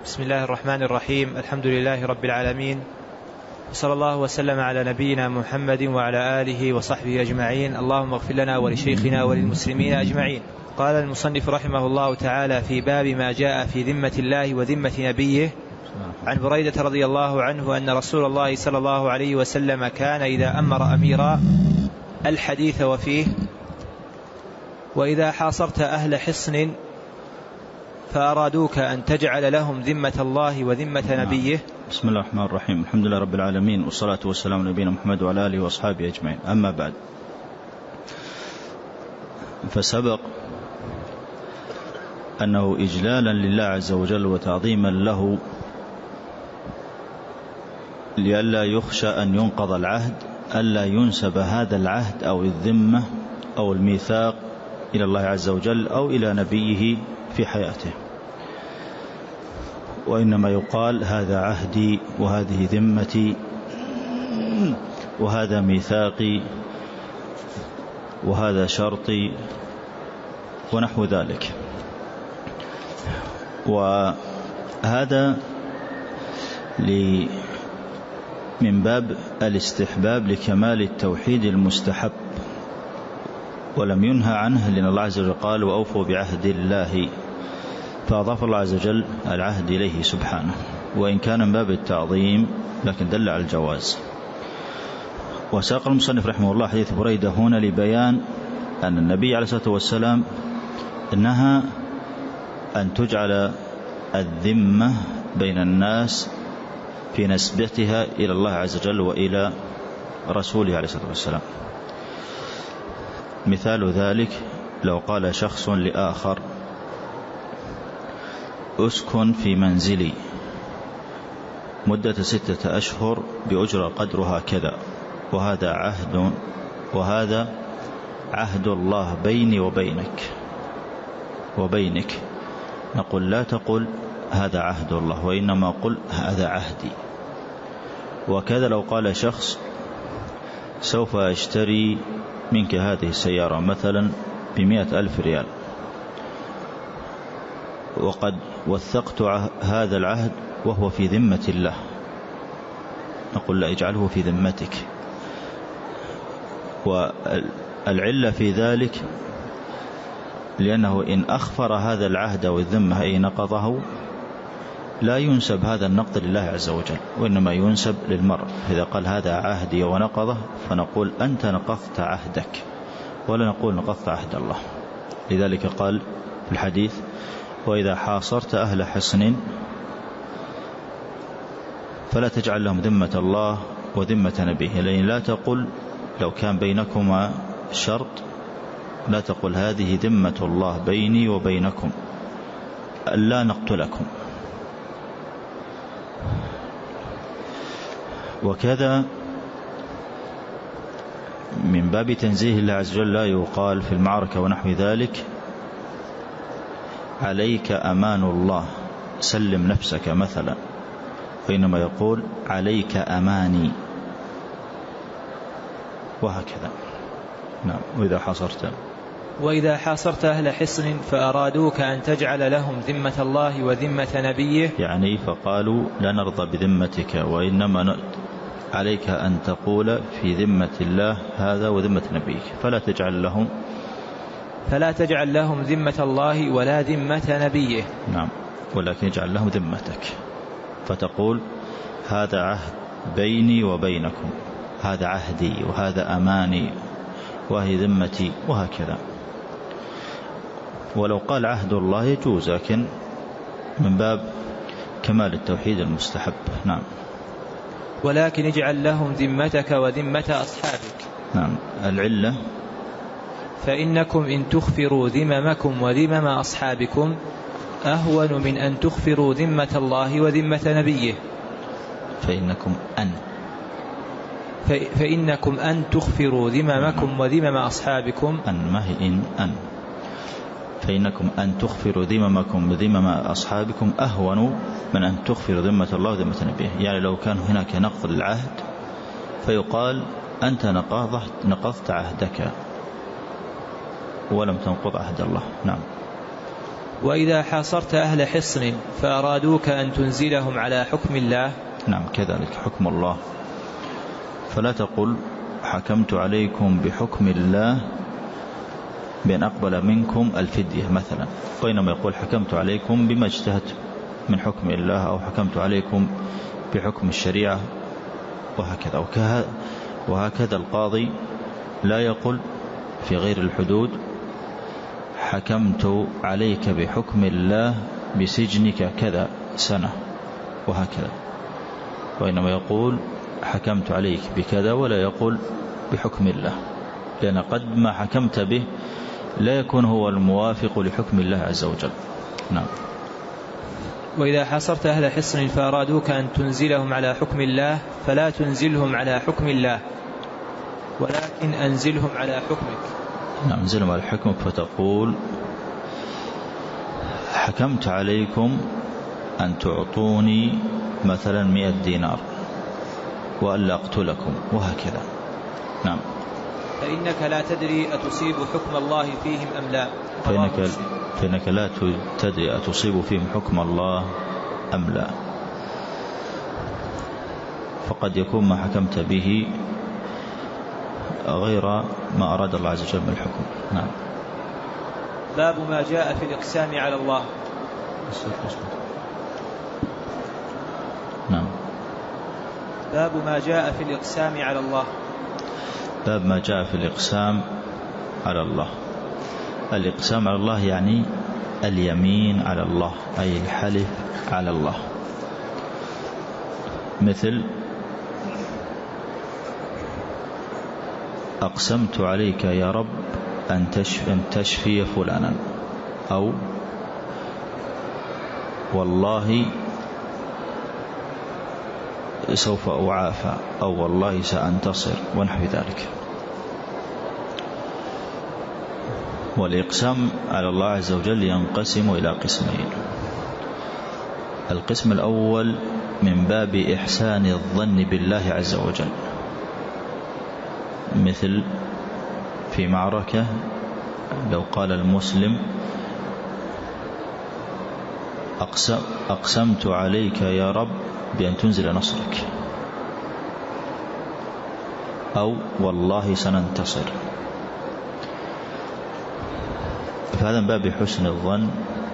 بسم الله الرحمن الرحيم. الحمد لله رب العالمين، وصلى الله وسلم على نبينا محمد وعلى آله وصحبه أجمعين. اللهم اغفر لنا ولشيخنا وللمسلمين أجمعين. قال المصنف رحمه الله تعالى في باب ما جاء في ذمة الله وذمة نبيه. عن بريدة رضي الله عنه أن رسول الله صلى الله عليه وسلم كان إذا أمر أميرا الحديث وفيه: وإذا حاصرت أهل حصن فأرادوك أن تجعل لهم ذمة الله وذمة نبيه. بسم الله الرحمن الرحيم. الحمد لله رب العالمين، والصلاة والسلام على نبينا محمد وعلى آله وأصحابه أجمعين. أما بعد، فسبق أنه إجلالا لله عز وجل وتعظيما له لئلا يخشى أن ينقض العهد، ألا ينسب هذا العهد أو الذمة أو الميثاق إلى الله عز وجل أو إلى نبيه في حياته، وإنما يقال هذا عهدي وهذه ذمتي وهذا ميثاقي وهذا شرطي ونحو ذلك. وهذا من باب الاستحباب لكمال التوحيد المستحب، ولم ينهى عنه، لأن الله عز وجل قال: وأوفوا بعهد الله، فأضاف الله عز وجل العهد إليه سبحانه، وإن كان من باب التعظيم لكن دل على الجواز. وساق المصنف رحمه الله حديث بريدة هنا لبيان أن النبي عليه الصلاة والسلام نهى أن تجعل الذمة بين الناس في نسبتها إلى الله عز وجل وإلى رسوله عليه الصلاة والسلام. مثال ذلك لو قال شخص لآخر: أسكن في منزلي مدة 6 أشهر بأجرة قدرها كذا، وهذا عهد الله بيني وبينك، نقول: لا تقل هذا عهد الله، وإنما قل هذا عهدي. وكذا لو قال شخص: سوف أشتري منك هذه السيارة مثلا ب100,000 ريال، وقد وثقت هذا العهد وهو في ذمة الله، نقول: لا، اجعله في ذمتك. والعلة في ذلك لأنه إن أخفر هذا العهد أو الذمة أي نقضه، لا ينسب هذا النقض لله عز وجل، وإنما ينسب للمرء. إذا قال هذا عهدي ونقضه، فنقول: أنت نقضت عهدك، ولا نقول نقضت عهد الله. لذلك قال في الحديث: وإذا حاصرت أهل حصن فلا تجعل لهم ذمة الله وذمة نبيه. لأن لا تقل لو كان بينكما شرط، لا تقل هذه ذمة الله بيني وبينكم ألا نقتلكم. وكذا من باب تنزيه الله عز وجل لا يقال في المعركة ونحو ذلك: عليك أمان الله سلم نفسك مثلا، وإنما يقول: عليك أماني، وهكذا. نعم. وإذا حاصرت أهل حصن فأرادوك أن تجعل لهم ذمة الله وذمة نبيه، يعني فقالوا: لا نرضى بذمتك، وإنما عليك أن تقول في ذمة الله هذا وذمة نبيك، فلا تجعل لهم ذمة الله ولا ذمة نبيه. نعم. ولكن اجعل لهم ذمتك، فتقول: هذا عهد بيني وبينكم، هذا عهدي وهذا أماني وهي ذمتي، وهكذا. ولو قال عهد الله يجوز، لكن من باب كمال التوحيد المستحب. نعم. ولكن اجعل لهم ذمتك وذمة أصحابك. نعم. العلة: فإنكم إن تخفروا ذممكم وذمم أصحابكم أهون من أن تخفروا ذمة الله وذمة نبيه. فإنكم أن تخفروا ذممكم وذمم أصحابكم، ما هي أن فإنكم أن تخفروا ذممكم وذمم أصحابكم أهون من أن تخفروا ذمة الله وذمة نبيه. يعني لو كان هناك نقض العهد فيقال: أنت نقضت عهدك ولم تنقض عهد الله. نعم. وإذا حاصرت أهل حصن فأرادوك أن تنزلهم على حكم الله. نعم كذلك حكم الله، فلا تقل حكمت عليكم بحكم الله بأن أقبل منكم الفدية مثلا، وإنما يقول حكمت عليكم بما اجتهدت من حكم الله، أو حكمت عليكم بحكم الشريعة، وهكذا القاضي لا يقول في غير الحدود حكمت عليك بحكم الله بسجنك كذا سنة وهكذا، وإنما يقول حكمت عليك بكذا، ولا يقول بحكم الله، لأن قد ما حكمت به لا يكون هو الموافق لحكم الله عز وجل. نعم. وإذا حاصرت أهل حصن فأرادوك أن تنزلهم على حكم الله فلا تنزلهم على حكم الله، ولكن أنزلهم على حكمك. نعم انزلهم على حكمك، فتقول حكمت عليكم أن تعطوني مثلا 100 دينار وألا أقتلكم وهكذا. نعم. فإنك لا تدري أتصيب حكم الله فيهم أم لا. فإنك لا تدري أتصيب فيهم حكم الله أم لا، فقد يكون ما حكمت به غير ما أراد الله عز وجل من الحكم. نعم. باب ما جاء في الإقسام على الله. نعم. باب ما جاء في الإقسام على الله. باب ما جاء في الإقسام على الله. الإقسام على الله يعني اليمين على الله، أي الحلف على الله، مثل أقسمت عليك يا رب أن تشفي فلانا، أو والله سوف أعافى، أو والله سأنتصر، ونحو ذلك. والإقسام على الله عز وجل ينقسم إلى قسمين. القسم الأول من باب إحسان الظن بالله عز وجل، مثل في معركة لو قال المسلم أقسمت عليك يا رب بأن تنزل نصرك، أو والله سننتصر، فهذا من باب حسن الظن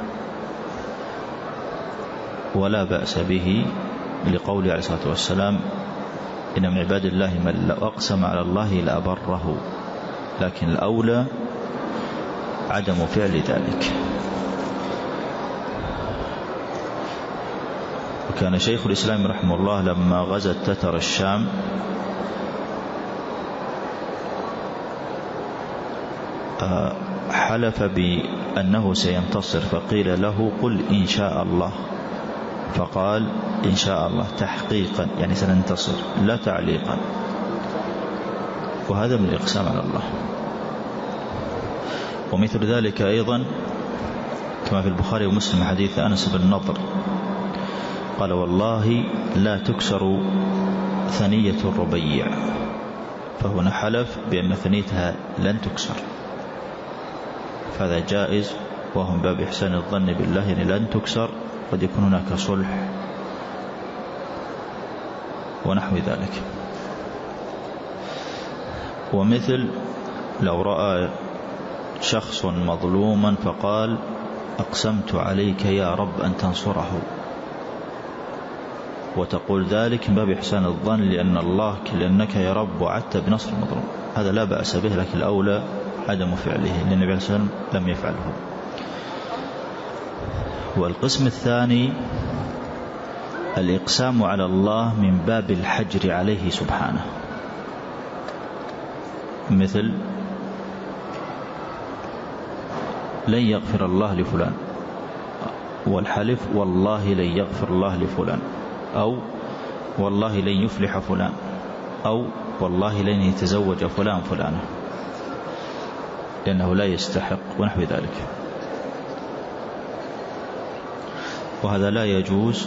ولا بأس به، لقوله عليه الصلاة والسلام إن من عباد الله من لو أقسم على الله لأبره، لكن الأولى عدم فعل ذلك. وكان شيخ الإسلام رحمه الله لما غزت تتر الشام حلف بأنه سينتصر، فقيل له قل إن شاء الله، فقال إن شاء الله تحقيقا، يعني سننتصر لا تعليقا، وهذا من الإقسام على الله. ومثل ذلك أيضا كما في البخاري ومسلم حديث أنس بن نضر قال والله لا تكسر ثنية الربيع، فهنا حلف بأن ثنيتها لن تكسر، فهذا جائز، وهم باب إحسان الظن بالله، يعني لن تكسر، قد يكون هناك صلح ونحو ذلك. ومثل لو رأى شخص مظلوما فقال أقسمت عليك يا رب أن تنصره، وتقول ذلك من باب إحسان الظن لأنك يا رب وعدت بنصر المظلوم، هذا لا بأس به، لكن الأولى عدم فعله، لأن النبي عليه الصلاة والسلام لم يفعله. والقسم الثاني الإقسام على الله من باب الحجر عليه سبحانه، مثل لن يغفر الله لفلان، والحلف والله لن يغفر الله لفلان، أو والله لن يفلح فلان، أو والله لن يتزوج فلان فلانة لأنه لا يستحق، ونحو ذلك. وهذا لا يجوز،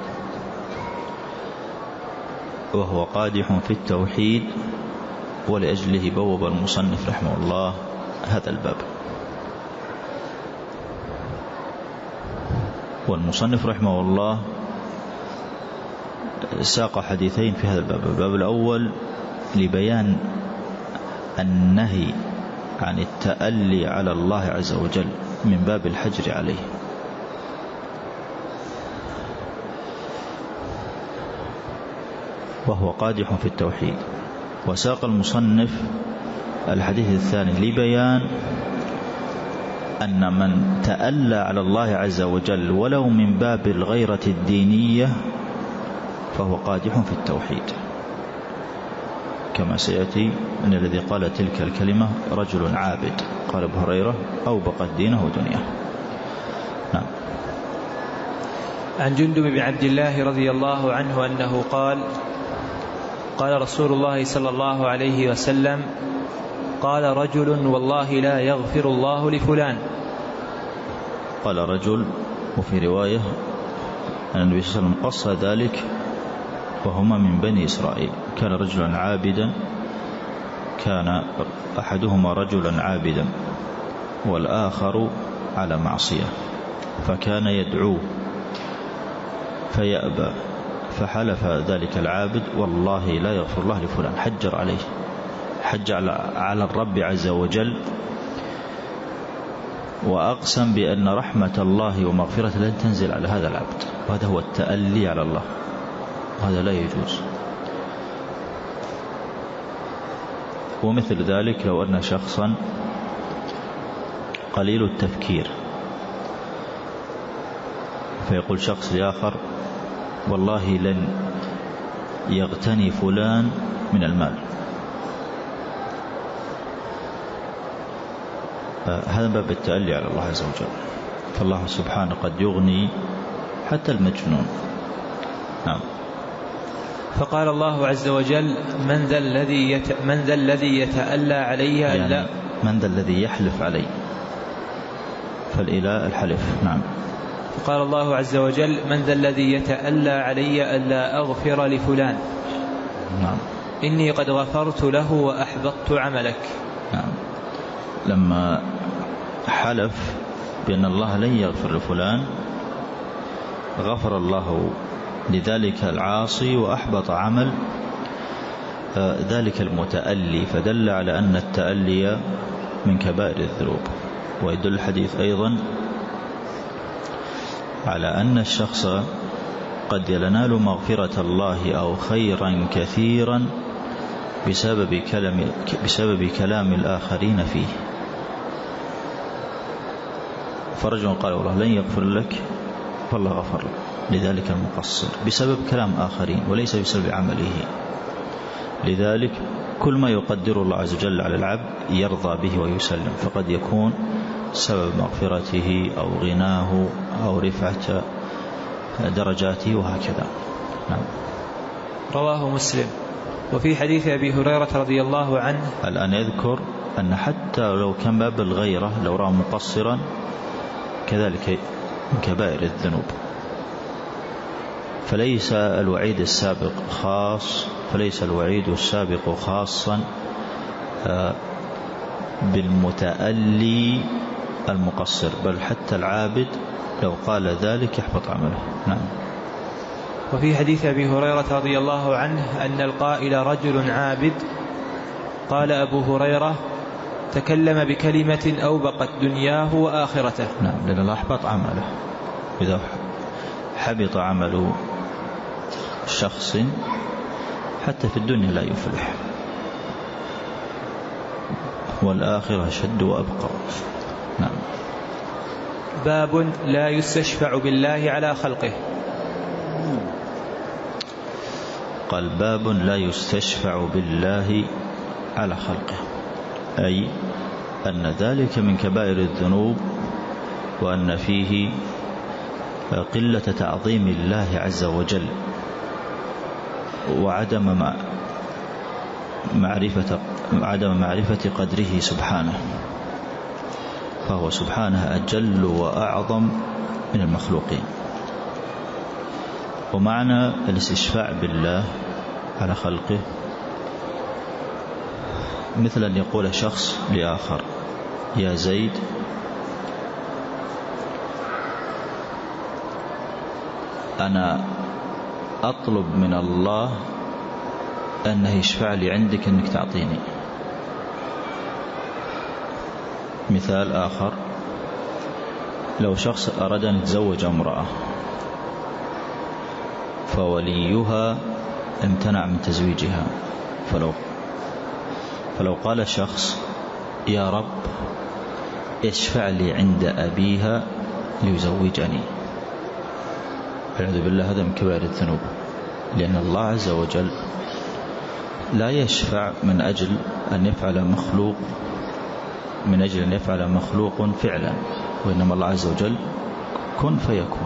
وهو قادح في التوحيد، ولأجله بوب المصنف رحمه الله هذا الباب. والمصنف رحمه الله ساق حديثين في هذا الباب. الباب الأول لبيان النهي عن التألي على الله عز وجل من باب الحجر عليه، وهو قادح في التوحيد. وساق المصنف الحديث الثاني لبيان أن من تألى على الله عز وجل ولو من باب الغيرة الدينية فهو قادح في التوحيد، كما سيأتي أن الذي قال تلك الكلمة رجل عابد، قال أبو هريرة أوبقت دينه ودنياه. نعم. عن جندب بن عبد الله رضي الله عنه أنه قال: قال رسول الله صلى الله عليه وسلم: قال رجل: والله لا يغفر الله لفلان. قال رجل، وفي رواية أن النبي صلى الله عليه وسلم قص ذلك وهما من بني إسرائيل. كان رجلا عابدا، كان أحدهما رجلا عابدا والآخر على معصية، فكان يدعوه فيأبى، فحلف ذلك العابد: والله لا يغفر الله لفلان. حجر عليه، حج على الرب عز وجل، وأقسم بأن رحمة الله ومغفرة لن تنزل على هذا العبد. وهذا هو التألي على الله، وهذا لا يجوز. ومثل ذلك لو أن شخصا قليل التفكير فيقول شخص لآخر: والله لن يغتني فلان من المال. هذا باب التألي على الله عز وجل، فالله سبحانه قد يغني حتى المجنون. نعم. فقال الله عز وجل: من ذا الذي يتألى علي؟ يعني من ذا الذي يحلف علي؟ فالإله الحلف. نعم. فقال الله عز وجل: من ذا الذي يتألى علي ألا أغفر لفلان؟ نعم. إني قد غفرت له وأحبطت عملك. نعم. لما حلف بأن الله لن يغفر لفلان غفر الله لذلك العاصي وأحبط عمل ذلك المتألي، فدل على أن التألي من كبائر الذنوب. ويدل الحديث أيضا على أن الشخص قد ينال مغفرة الله أو خيرا كثيرا بسبب كلام الآخرين فيه. فرجل قال: والله لن يغفر لك، فالله غفر لذلك المقصر بسبب كلام آخرين وليس بسبب عمله. لذلك كل ما يقدر الله عز وجل على العبد يرضى به ويسلم، فقد يكون سبب مغفرته أو غناه أو رفعة درجاته وهكذا. نعم. رواه مسلم. وفي حديث أبي هريرة رضي الله عنه الآن يذكر أن حتى لو كان باب الغيرة لو رأى مقصرا كذلك من كبائر الذنوب، فليس الوعيد السابق خاصا بالمتألي المقصر، بل حتى العابد لو قال ذلك يحبط عمله. نعم. وفي حديث أبي هريرة رضي الله عنه أن القائل رجل عابد، قال أبو هريرة: تكلم بكلمة أوبقت دنياه وآخرته. نعم، لأن الله أحبط عمله. إذا حبط عمل شخص حتى في الدنيا لا يفلح، والآخرة شد وأبقى. نعم. باب لا يستشفع بالله على خلقه. قال: باب لا يستشفع بالله على خلقه، أي أن ذلك من كبائر الذنوب، وأن فيه قلة تعظيم الله عز وجل وعدم معرفة قدره سبحانه، فهو سبحانه أجل وأعظم من المخلوقين. ومعنى الاستشفاع بالله على خلقه مثل أن يقول شخص لآخر: يا زيد أنا أطلب من الله أنه يشفع لي عندك أنك تعطيني. مثال آخر، لو شخص أراد أن يتزوج امرأة فوليها امتنع من تزويجها، فلو قال شخص يا رب اشفع لي عند أبيها ليزوجني، والعياذ بالله هذا من كبائر الذنوب، لأن الله عز وجل لا يشفع من أجل أن يفعل مخلوق فعلا، وإنما الله عز وجل كن فيكون،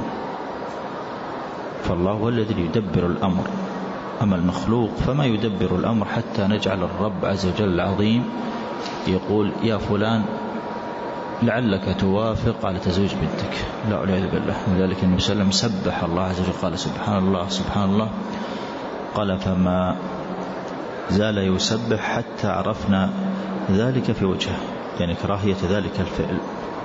فالله هو الذي يدبر الأمر. أما المخلوق فما يدبر الأمر حتى نجعل الرب عز وجل العظيم يقول يا فلان لعلك توافق على تزويج بنتك، لا والعياذ بالله. لذلك النبي صلى الله عليه وسلم سبح الله عز وجل، قال سبحان الله سبحان الله، قال فما زال يسبح حتى عرفنا ذلك في وجهه، يعني كراهية ذلك الفعل.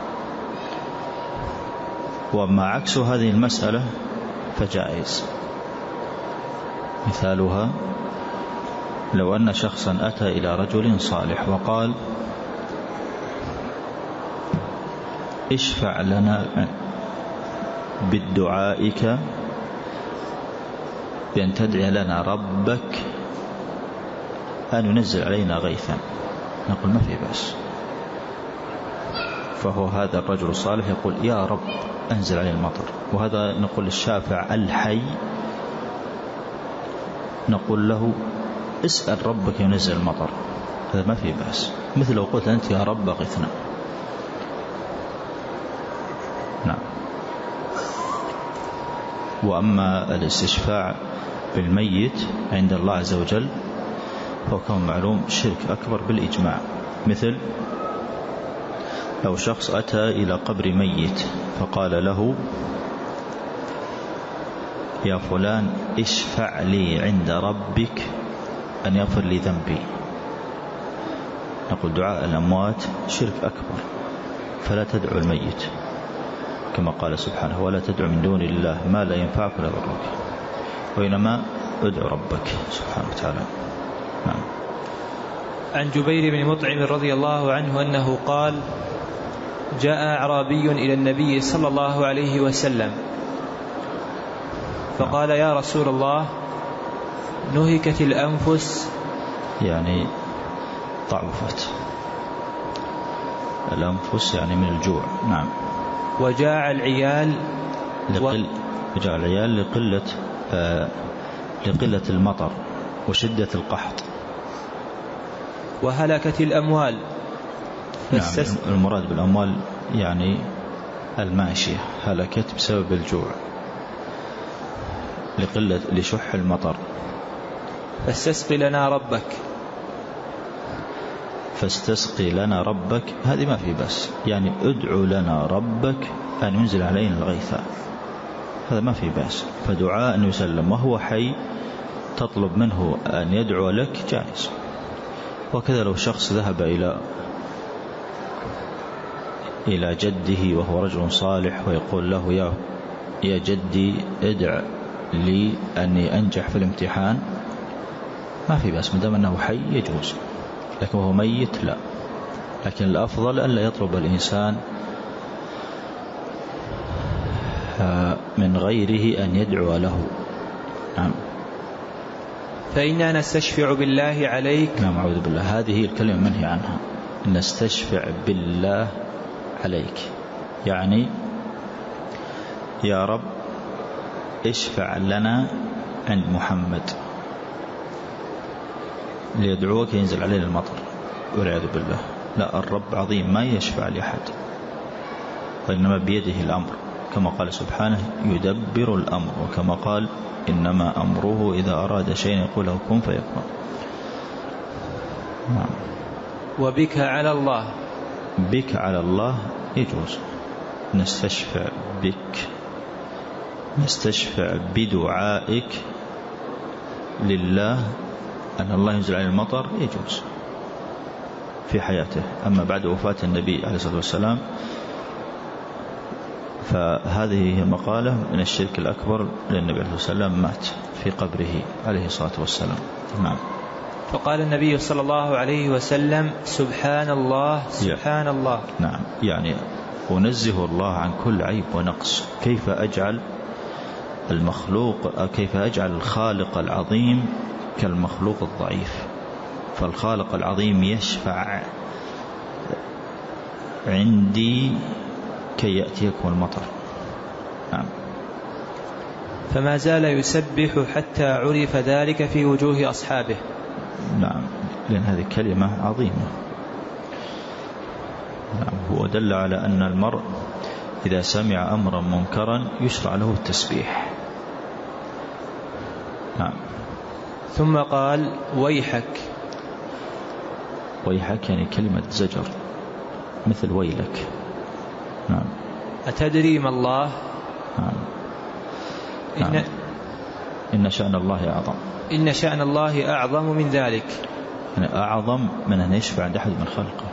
وما عكس هذه المسألة فجائز. مثالها لو أن شخصا أتى إلى رجل صالح وقال اشفع لنا بالدعائك بأن تدعي لنا ربك أن ينزل علينا غيثا، نقول ما في بأس. فهو هذا الرجل الصالح يقول يا رب أنزل علينا المطر، وهذا نقول الشافع الحي نقول له اسأل ربك ينزل المطر، هذا ما في بأس. مثل لو قلت أنت يا رب غثنا. نعم. وأما الاستشفاع بالميت عند الله عز وجل فهو كما معلوم شرك أكبر بالإجماع. مثل لو شخص أتى إلى قبر ميت فقال له يا فلان اشفع لي عند ربك أن يغفر لي ذنبي، نقول دعاء الأموات شرك أكبر، فلا تدعو الميت، كما قال سبحانه ولا تدعو من دون الله ما لا ينفعك ولا يضرك، وإنما ادعو ربك سبحانه وتعالى. نعم. عن جبير بن مطعم رضي الله عنه أنه قال جاء أعرابي إلى النبي صلى الله عليه وسلم فقال يا رسول الله نهكت الأنفس، يعني ضعفت الأنفس يعني من الجوع. نعم. وجاع العيال لقلة المطر وشدة القحط. وهلكت الأموال. نعم. المراد بالأموال يعني الماشية هلكت بسبب الجوع لشح المطر. فاستسقي لنا ربك هذه ما في بس، يعني ادعو لنا ربك أن ينزل علينا الغيث، هذا ما في بس. فدعاء أن يسلم وهو حي تطلب منه أن يدعو لك جائز. وكذا لو شخص ذهب إلى جده وهو رجل صالح ويقول له يا جدي ادع لي أني أنجح في الامتحان، ما في بأس مدام أنه حي يجوز، لكن وهو ميت لا. لكن الأفضل أن لا يطلب الإنسان من غيره أن يدعو له. نعم. فإننا نستشفع بالله عليك. نعم. أعوذ بالله، هذه الكلمة منهي عنها، نستشفع بالله عليك، يعني يا رب اشفع لنا عند محمد ليدعوك ينزل علينا المطر، والعياذ بالله. لا، الرب عظيم ما يشفع لأحد، وإنما بيده الأمر، كما قال سبحانه يدبر الأمر، وكما قال إنما أمره إذا أراد شيئا يقول له كن فيكون. نعم. وبك على الله يجوز، نستشفع بدعائك لله أن الله ينزل عليه المطر يجوز في حياته. أما بعد وفاة النبي عليه الصلاة والسلام فهذه هي مقالة من الشرك الأكبر للنبي عليه الصلاة والسلام، مات في قبره عليه الصلاة والسلام. نعم. فقال النبي صلى الله عليه وسلم: سبحان الله سبحان الله. نعم، يعني أنزه الله عن كل عيب ونقص. كيف أجعل المخلوق، كيف أجعل الخالق العظيم كالمخلوق الضعيف؟ فالخالق العظيم يشفع عندي كي يأتيكم المطر. نعم. فما زال يسبح حتى عرف ذلك في وجوه أصحابه. نعم، لأن هذه كلمة عظيمة. نعم. هو دل على أن المرء إذا سمع أمرا منكرا يشرع له التسبيح. نعم. ثم قال: ويحك. ويحك يعني كلمة زجر، مثل ويلك. نعم. أتدري ما الله؟ نعم. نعم. إن شأن الله أعظم. إن شأن الله أعظم من ذلك، يعني أعظم من أن يشفع عند أحد من خلقه،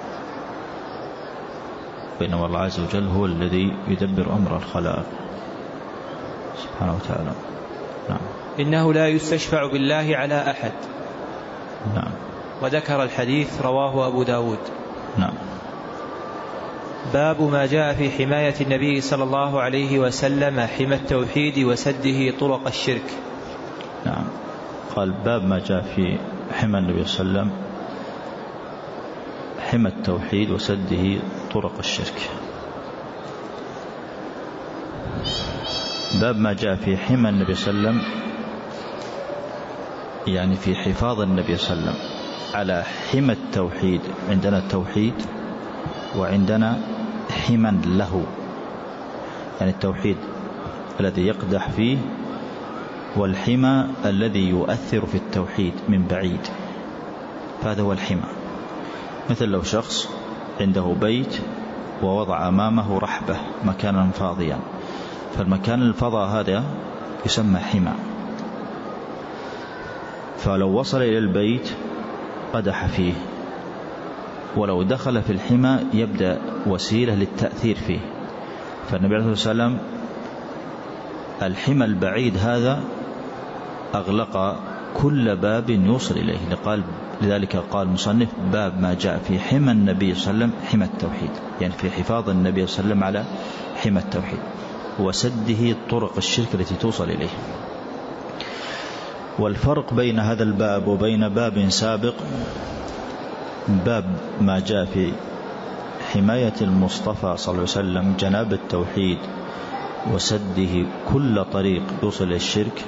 بينما الله عز وجل هو الذي يدبر أمر الخلائق سبحانه وتعالى. نعم. إنه لا يستشفع بالله على أحد. نعم. وذكر الحديث رواه أبو داود. نعم. باب ما جاء في حماية النبي صلى الله عليه وسلم حمى التوحيد وسده طرق الشرك. نعم. قال: باب ما جاء في حمى النبي صلى الله عليه وسلم حمى التوحيد وسده طرق الشرك. باب ما جاء في حمى النبي صلى الله عليه وسلم، يعني في حفاظ النبي صلى الله عليه وسلم على حمى التوحيد. عندنا التوحيد وعندنا حمى له، يعني التوحيد الذي يقدح فيه، والحمى الذي يؤثر في التوحيد من بعيد، فهذا هو الحمى. مثل لو شخص عنده بيت ووضع أمامه رحبة، مكانا فاضيا، فالمكان الفضاء هذا يسمى حمى. فلو وصل إلى البيت قدح فيه، ولو دخل في الحمى يبدأ وسيلة للتأثير فيه. فالنبي عليه الصلاة والسلام الحمى البعيد هذا أغلق كل باب يوصل إليه. لذلك قال المصنف: باب ما جاء في حمى النبي صلى الله عليه وسلم حمى التوحيد، يعني في حفاظ النبي صلى الله عليه وسلم على حمى التوحيد وسده طرق الشرك التي توصل إليه. والفرق بين هذا الباب وبين باب سابق: باب ما جاء في حماية المصطفى صلى الله عليه وسلم جناب التوحيد وسده كل طريق يوصل إلى الشرك،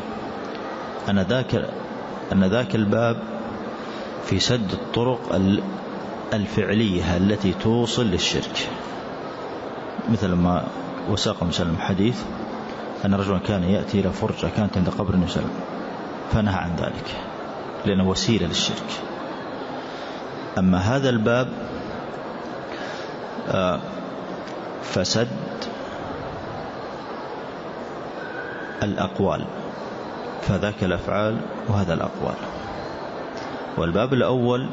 أن ذاك الباب في سد الطرق الفعلية التي توصل للشرك. مثل ما وساق مسلم حديث أن رجلا كان يأتي إلى فرجة كانت عند قبر النبي صلى الله عليه وسلم، فنهى عن ذلك لأنه وسيلة للشرك. أما هذا الباب فسد الأقوال، فذاك الأفعال وهذا الأقوال. والباب الأول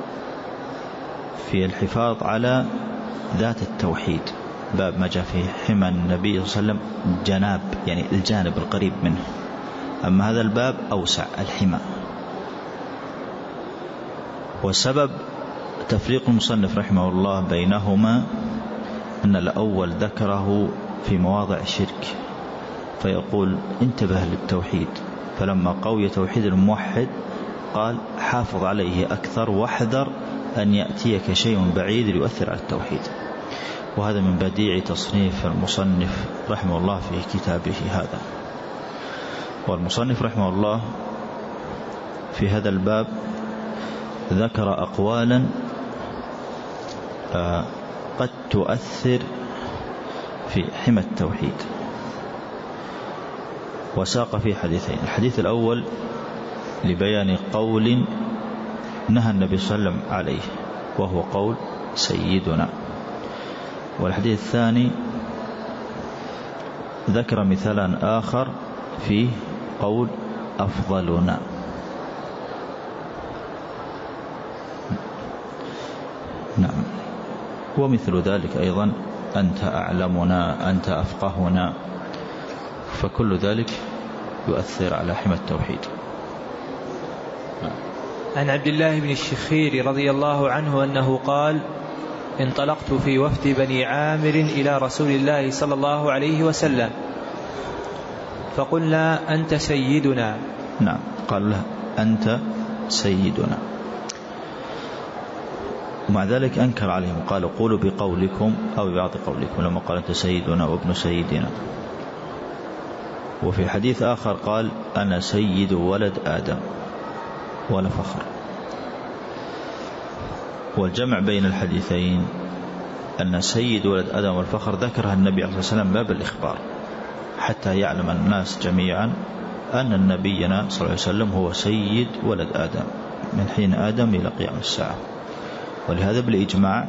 في الحفاظ على ذات التوحيد، باب ما جاء في حمى النبي صلى الله عليه وسلم جناب، يعني الجانب القريب منه. أما هذا الباب أوسع، الحمى. والسبب تفريق المصنف رحمه الله بينهما أن الأول ذكره في مواضع شرك، فيقول: انتبه للتوحيد، فلما قوي توحيد الموحد قال: حافظ عليه أكثر واحذر أن يأتيك شيء بعيد ليؤثر على التوحيد. وهذا من بديع تصنيف المصنف رحمه الله في كتابه هذا. والمصنف رحمه الله في هذا الباب ذكر أقوالا قد تؤثر في حمى التوحيد، وساق في حديثين. الحديث الأول لبيان قول نهى النبي صلى الله عليه وسلم عليه، وهو قول سيدنا. والحديث الثاني ذكر مثالا آخر فيه قول أفضلنا. نعم. ومثل ذلك أيضا أنت أعلمنا، أنت أفقهنا، فكل ذلك يؤثر على حمى التوحيد. عن عبد الله بن الشخير رضي الله عنه أنه قال: انطلقت في وفد بني عامر إلى رسول الله صلى الله عليه وسلم فقلنا: أنت سيدنا. نعم، قال له: أنت سيدنا. ومع ذلك أنكر عليهم، قال: قولوا بقولكم أو ببعض قولكم، لما قال: أنت سيدنا وابن سيدنا. وفي حديث آخر قال: أنا سيد ولد آدم ولا فخر. والجمع بين الحديثين أن سيد ولد آدم والفخر ذكرها النبي عليه الصلاة والسلام باب الإخبار، حتى يعلم الناس جميعا أن نبينا صلى الله عليه وسلم هو سيد ولد آدم من حين آدم إلى قيام الساعة. ولهذا بالإجماع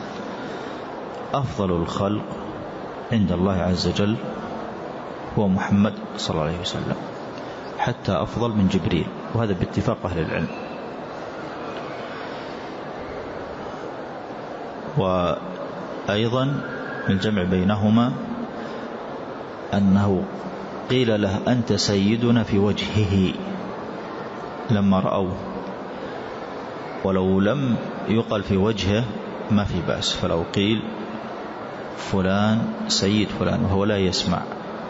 أفضل الخلق عند الله عز وجل هو محمد صلى الله عليه وسلم، حتى أفضل من جبريل، وهذا باتفاق أهل العلم. وأيضا الجمع بينهما أنه قيل له: أنت سيدنا في وجهه لما رأوه، ولو لم يقل في وجهه ما في بأس، فلو قيل فلان سيد فلان وهو لا يسمع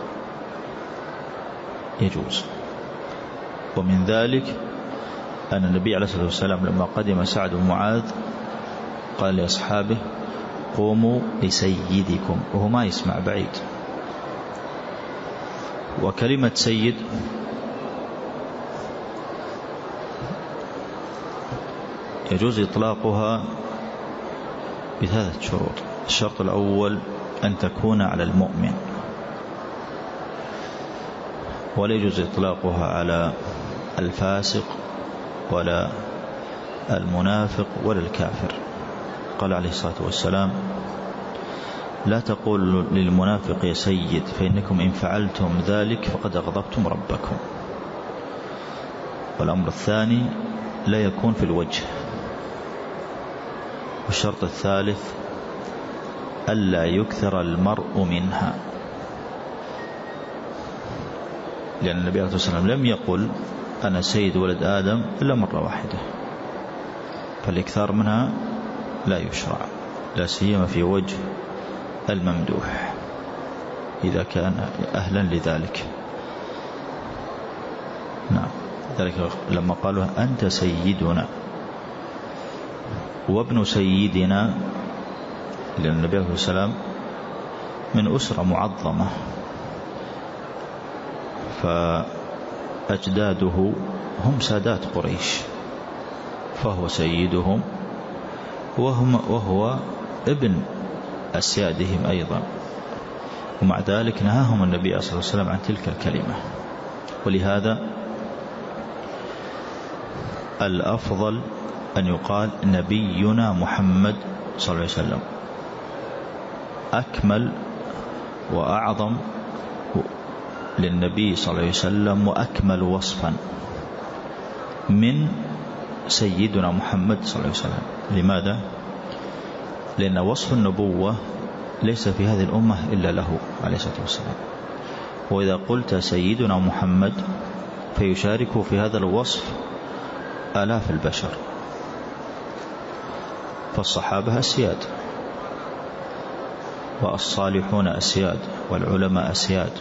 يجوز. ومن ذلك أن النبي عليه الصلاة والسلام لما قدم سعد ومعاذ قال لأصحابه: قوموا لسيدكم، وهو ما يسمع بعيد. وكلمة سيد يجوز إطلاقها بثلاثة شروط. الشرط الأول أن تكون على المؤمن، ولا يجوز إطلاقها على الفاسق ولا المنافق ولا الكافر. قال عليه الصلاة والسلام: لا تقول للمنافق يا سيد، فإنكم إن فعلتم ذلك فقد أغضبتم ربكم. والأمر الثاني لا يكون في الوجه. والشرط الثالث ألا يكثر المرء منها، لأن النبي عليه الصلاة والسلام لم يقل أنا سيد ولد آدم إلا مرة واحدة، فالإكثار منها لا يشرع، لا سيما في وجه الممدوح إذا كان أهلا لذلك. نعم، ذلك لما قالوا: أنت سيدنا وابن سيدنا، لأن النبي عليه الصلاة والسلام من أسرة معظمة، فأجداده هم سادات قريش، فهو سيدهم وهو ابن أسيادهم أيضا. ومع ذلك نهاهم النبي صلى الله عليه وسلم عن تلك الكلمة. ولهذا الأفضل أن يقال نبينا محمد صلى الله عليه وسلم، أكمل وأعظم للنبي صلى الله عليه وسلم وأكمل وصفا من سيدنا محمد صلى الله عليه وسلم. لماذا؟ لأن وصف النبوة ليس في هذه الأمة إلا له عليه الصلاة والسلام. وإذا قلت سيدنا محمد فيشارك في هذا الوصف آلاف البشر، فالصحابة أسياد، والصالحون أسياد، والعلماء أسياد،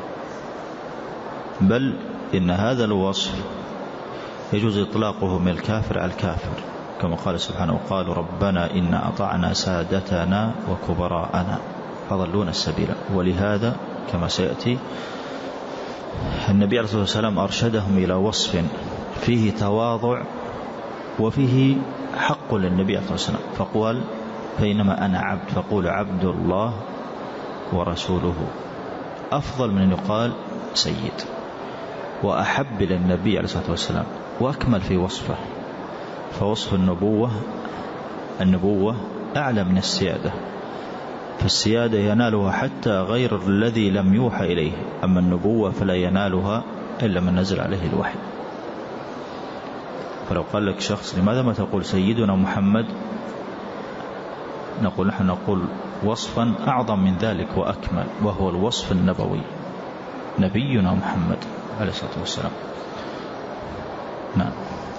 بل إن هذا الوصف يجوز إطلاقه من الكافر على الكافر، كما قال سبحانه: وقالوا ربنا إن أطعنا سادتنا وكبراءنا فضلونا السبيل. ولهذا كما سيأتي النبي عليه الصلاة والسلام أرشدهم إلى وصف فيه تواضع وفيه حق للنبي عليه الصلاة والسلام، فقال: فإنما أنا عبد، فقول عبد الله ورسوله، أفضل من أن يقال سيد، وأحب للنبي عليه الصلاة والسلام، وأكمل في وصفه. فوصف النبوة أعلى من السيادة، فالسيادة ينالها حتى غير الذي لم يوحى إليه، أما النبوة فلا ينالها إلا من نزل عليه الوحي. فلو قال لك شخص: لماذا ما تقول سيدنا محمد؟ نقول: نحن نقول وصفا أعظم من ذلك وأكمل، وهو الوصف النبوي، نبينا محمد عليه الصلاة والسلام. نعم.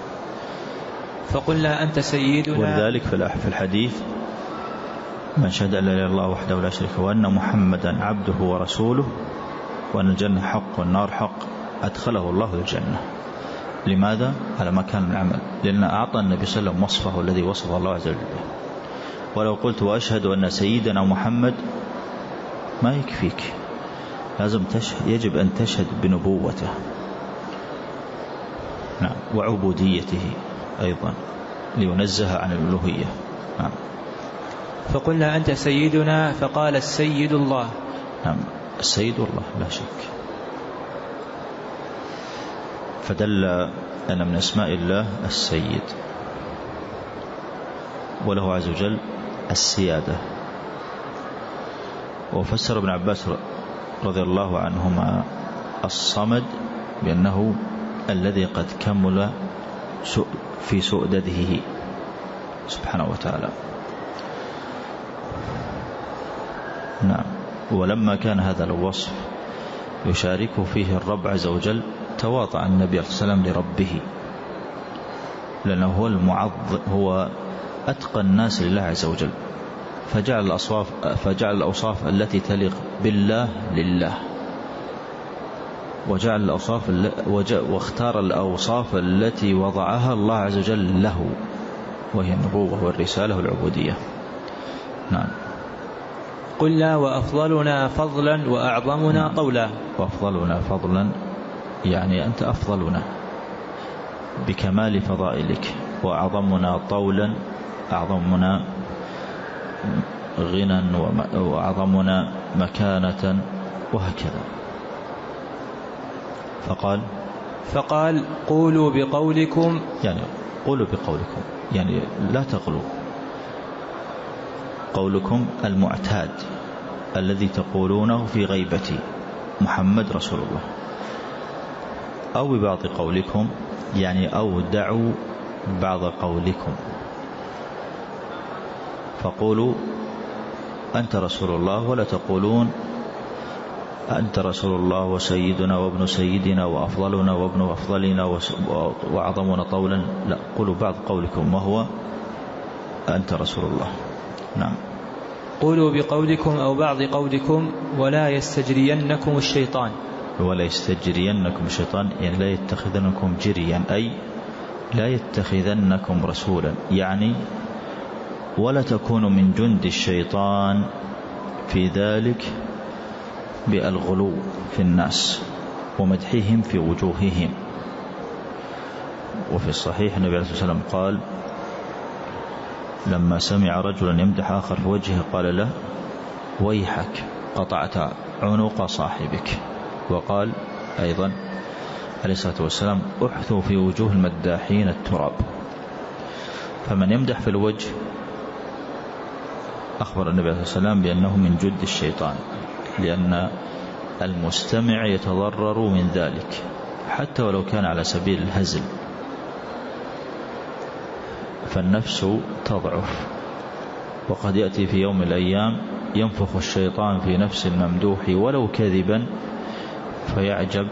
فقلنا أنت سيدنا. ولذلك في الحديث من شهد أن لا إله إلا الله وحده لا شريك له وأن محمدا عبده ورسوله وأن الجنة حق والنار حق أدخله الله الجنة. لماذا؟ على ما كان من العمل، لأن أعطى النبي صلى الله عليه وسلم وصفه الذي وصف الله عز وجل به. ولو قلت وأشهد أن سيدنا محمد ما يكفيك، لازم يجب أن تشهد بنبوته، نعم، وعبوديته أيضا لينزه عن الألوهية. نعم. فقلنا أنت سيدنا، فقال السيد الله. نعم، السيد الله لا شك. فدل أن من أسماء الله السيد، وله عز وجل السيادة. وفسر ابن عباس رضي الله عنهما الصمد بأنه الذي قد كمل في سؤدده سبحانه وتعالى. نعم. ولما كان هذا الوصف يشارك فيه الرب عز وجل تواضع النبي صلى الله عليه وسلم لربه، لأنه هو أتقى الناس لله عز وجل، فجعل الأوصاف التي تليق بالله لله، واختار الأوصاف التي وضعها الله عز وجل له، وهي النبوة والرسالة والعبودية. نعم. قلنا وأفضلنا فضلا وأعظمنا طولا. وأفضلنا فضلا يعني أنت أفضلنا بكمال فضائلك، وأعظمنا طولا أعظمنا غنى وأعظمنا مكانة، وهكذا. فقال قولوا بقولكم، يعني قولوا بقولكم، يعني لا تغلوا. قولكم المعتاد الذي تقولونه في غيبتي محمد رسول الله، أو ببعض قولكم، يعني أو دعوا بعض قولكم، فقولوا أنت رسول الله، ولا تقولون أنت رسول الله وسيدنا وابن سيدنا وأفضلنا وابن أفضلنا وأعظمنا طولا، لا، قولوا بعض قولكم وهو أنت رسول الله. نعم. قولوا بقولكم أو بعض قولكم ولا يستجرينكم الشيطان. ولا يستجرينكم الشيطان يعني لا يتخذنكم جريا، أي لا يتخذنكم رسولا، يعني ولا تكونوا من جند الشيطان في ذلك بالغلو في الناس ومدحهم في وجوههم. وفي الصحيح النبي عليه الصلاة والسلام قال لما سمع رجلا يمدح آخر في وجهه قال له ويحك قطعت عنق صاحبك. وقال أيضا عليه الصلاة والسلام احثوا في وجوه المداحين التراب. فمن يمدح في الوجه أخبر النبي عليه الصلاة والسلام بأنه من جد الشيطان، لأن المستمع يتضرر من ذلك حتى ولو كان على سبيل الهزل، فالنفس تضعف. وقد يأتي في يوم من الأيام ينفخ الشيطان في نفس الممدوح ولو كذبا فيعجب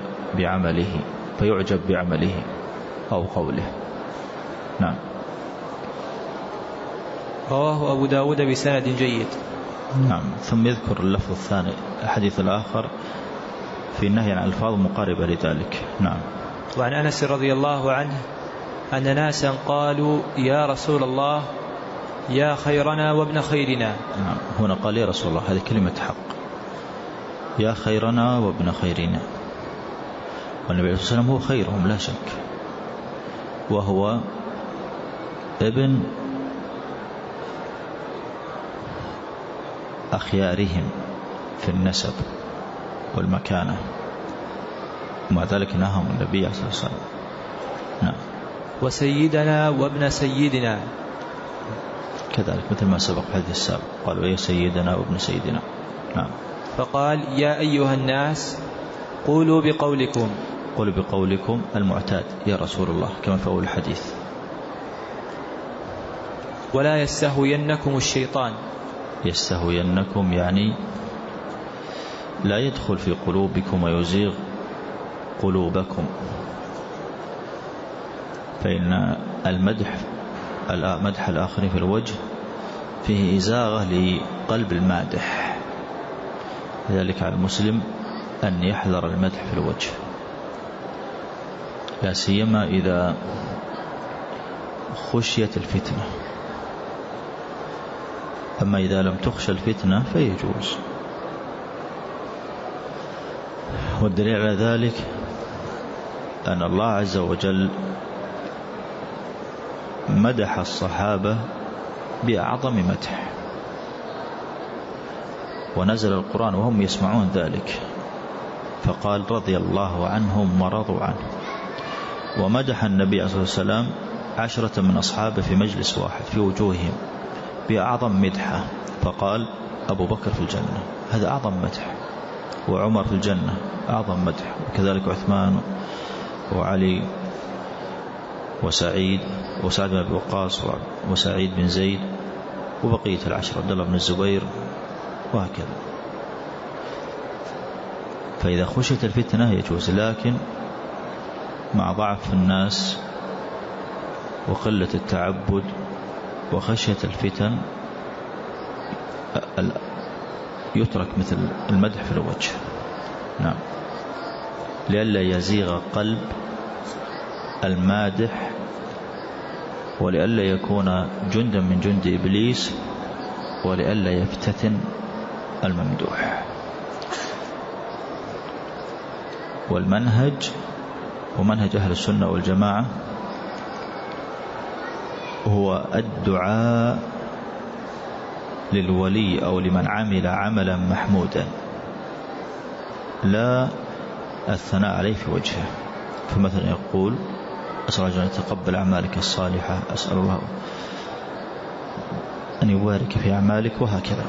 بعمله أو قوله. نعم. رواه أبو داود بسند جيد. نعم. ثم يذكر اللفظ الثاني الحديث الآخر في النهي عن ألفاظ مقاربة لذلك. نعم. وعن أنس رضي الله عنه أن ناسا قالوا يا رسول الله يا خيرنا وابن خيرنا. نعم. هنا قال يا رسول الله، هذه كلمة حق، يا خيرنا وابن خيرنا، والنبي عليه الصلاة والسلام هو خيرهم لا شك، وهو ابن أخيارهم في النسب والمكانة، ومع ذلك نهاهم النبي عليه الصلاة والسلام. نعم. وسيدنا وابن سيدنا كذلك مثل ما سبق حديث السابق، قالوا يا سيدنا وابن سيدنا. نعم. فقال يا أيها الناس قولوا بقولكم المعتاد يا رسول الله كما في أول الحديث. ولا يستهوينكم الشيطان. يستهوينكم يعني لا يدخل في قلوبكم ويزيغ قلوبكم، فإن مدح الآخرين في الوجه فيه إزاغة لقلب المادح، لذلك على المسلم أن يحذر المدح في الوجه، لا سيما إذا خشيت الفتنة. أما إذا لم تخشى الفتنة فيجوز. والدليل على ذلك أن الله عز وجل مدح الصحابة بأعظم مدح، ونزل القرآن وهم يسمعون ذلك، فقال رضي الله عنهم ورضوا عنه. ومدح النبي صلى الله عليه وسلم 10 من أصحابه في مجلس واحد في وجوههم بأعظم مدحة، فقال أبو بكر في الجنة، هذا أعظم مدح، وعمر في الجنة أعظم مدح، وكذلك عثمان وعلي وسعيد بن أبي وقاص وسعيد بن زيد وبقية العشرة، عبد الله بن الزبير، وهكذا. فإذا خشيت الفتنة يجوز، لكن مع ضعف الناس وقلة التعبد وخشية الفتن يترك مثل المدح في الوجه، نعم، لئلا يزيغ قلب المادح، ولئلا يكون جندا من جند إبليس، ولئلا يفتتن الممدوح. والمنهج ومنهج أهل السنة والجماعة هو الدعاء للولي أو لمن عمل عملا محمودا، لا الثناء عليه في وجهه. فمثلا يقول أسأل الله أن يتقبل أعمالك الصالحة، أسأل الله أن يبارك في أعمالك، وهكذا.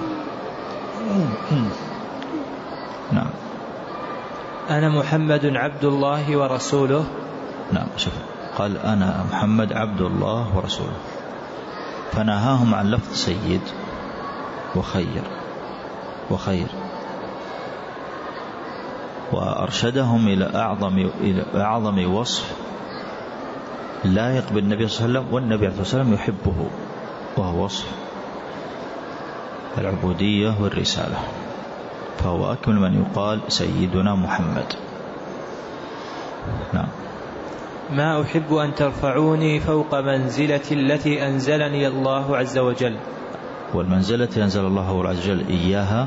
نعم. أنا محمد عبد الله ورسوله. نعم، شوف، قال أنا محمد عبد الله ورسوله، فنهاهم عن لفظ سيد وخير وأرشدهم إلى أعظم وصف لا يقبل النبي صلى الله عليه وسلم، والنبي عليه الصلاة والسلام يحبه، وهو وصف العبودية والرسالة، فهو أكمل من يقال سيدنا محمد. نعم. ما أحب أن ترفعوني فوق منزلتي التي أنزلني الله عز وجل. والمنزلة أنزل الله عز وجل إياها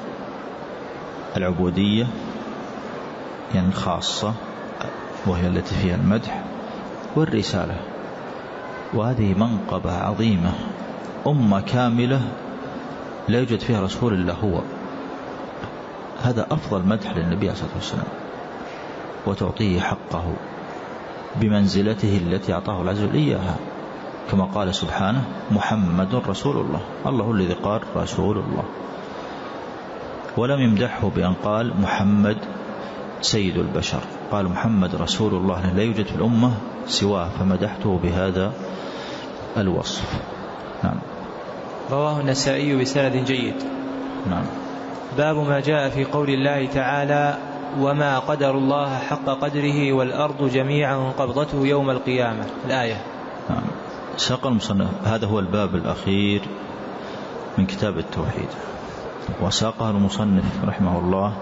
العبودية يعني الخاصة، وهي التي فيها المدح، والرسالة، وهذه منقبة عظيمة، أمة كاملة لا يوجد فيها رسول إلا هو. هذا أفضل مدح للنبي صلى الله عليه وسلم، وتعطيه حقه بمنزلته التي أعطاه العز وجل إياها، كما قال سبحانه محمد رسول الله، الله الذي قال رسول الله، ولم يمدحه بأن قال محمد سيد البشر، قال محمد رسول الله، لا يوجد في الأمة سواه، فمدحته بهذا الوصف. نعم. رواه النسائي بسند جيد. نعم. باب ما جاء في قول الله تعالى وما قدر الله حق قدره والأرض جميعا قبضته يوم القيامة، الآية. نعم. ساق المصنف، هذا هو الباب الأخير من كتاب التوحيد، وساقه المصنف رحمه الله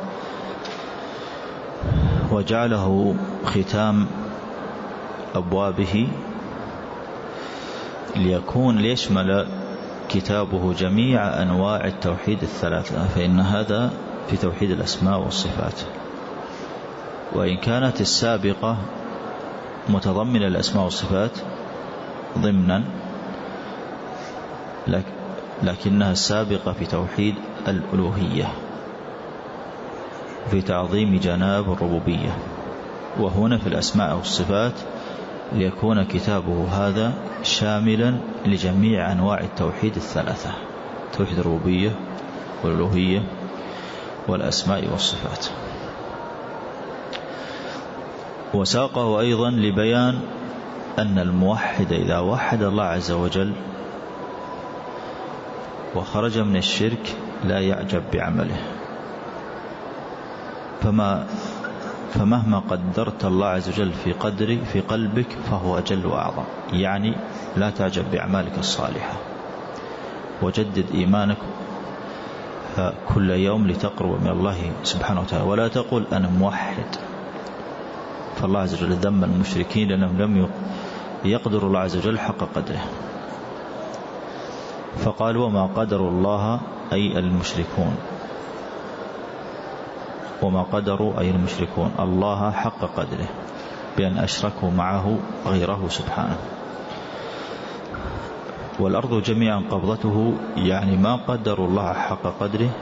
وجعله ختام أبوابه ليشمل كتابه جميع أنواع التوحيد الثلاثة، فإن هذا في توحيد الأسماء والصفات، وإن كانت السابقة متضمنة الأسماء والصفات ضمنا، لكنها السابقة في توحيد الألوهية في تعظيم جناب الربوبية، وهنا في الأسماء والصفات ليكون كتابه هذا شاملا لجميع أنواع التوحيد الثلاثة، توحيد الربوبية والألوهية والأسماء والصفات. وساقه أيضا لبيان أن الموحد إذا وحد الله عز وجل وخرج من الشرك لا يعجب بعمله. فمهما قدرت الله عز وجل في قلبك فهو أجل وأعظم. يعني لا تعجب بأعمالك الصالحة، وجدد إيمانك كل يوم لتقرب من الله سبحانه وتعالى. ولا تقل أنا موحد، فالله عز وجل ذم المشركين لأنهم لم يقدروا الله عز وجل حق قدره، فقال وما قدروا الله أي المشركون، وما قدروا أي المشركون الله حق قدره بأن أشركوا معه غيره سبحانه. والأرض جميعا قبضته، يعني ما قدروا الله حق قدره،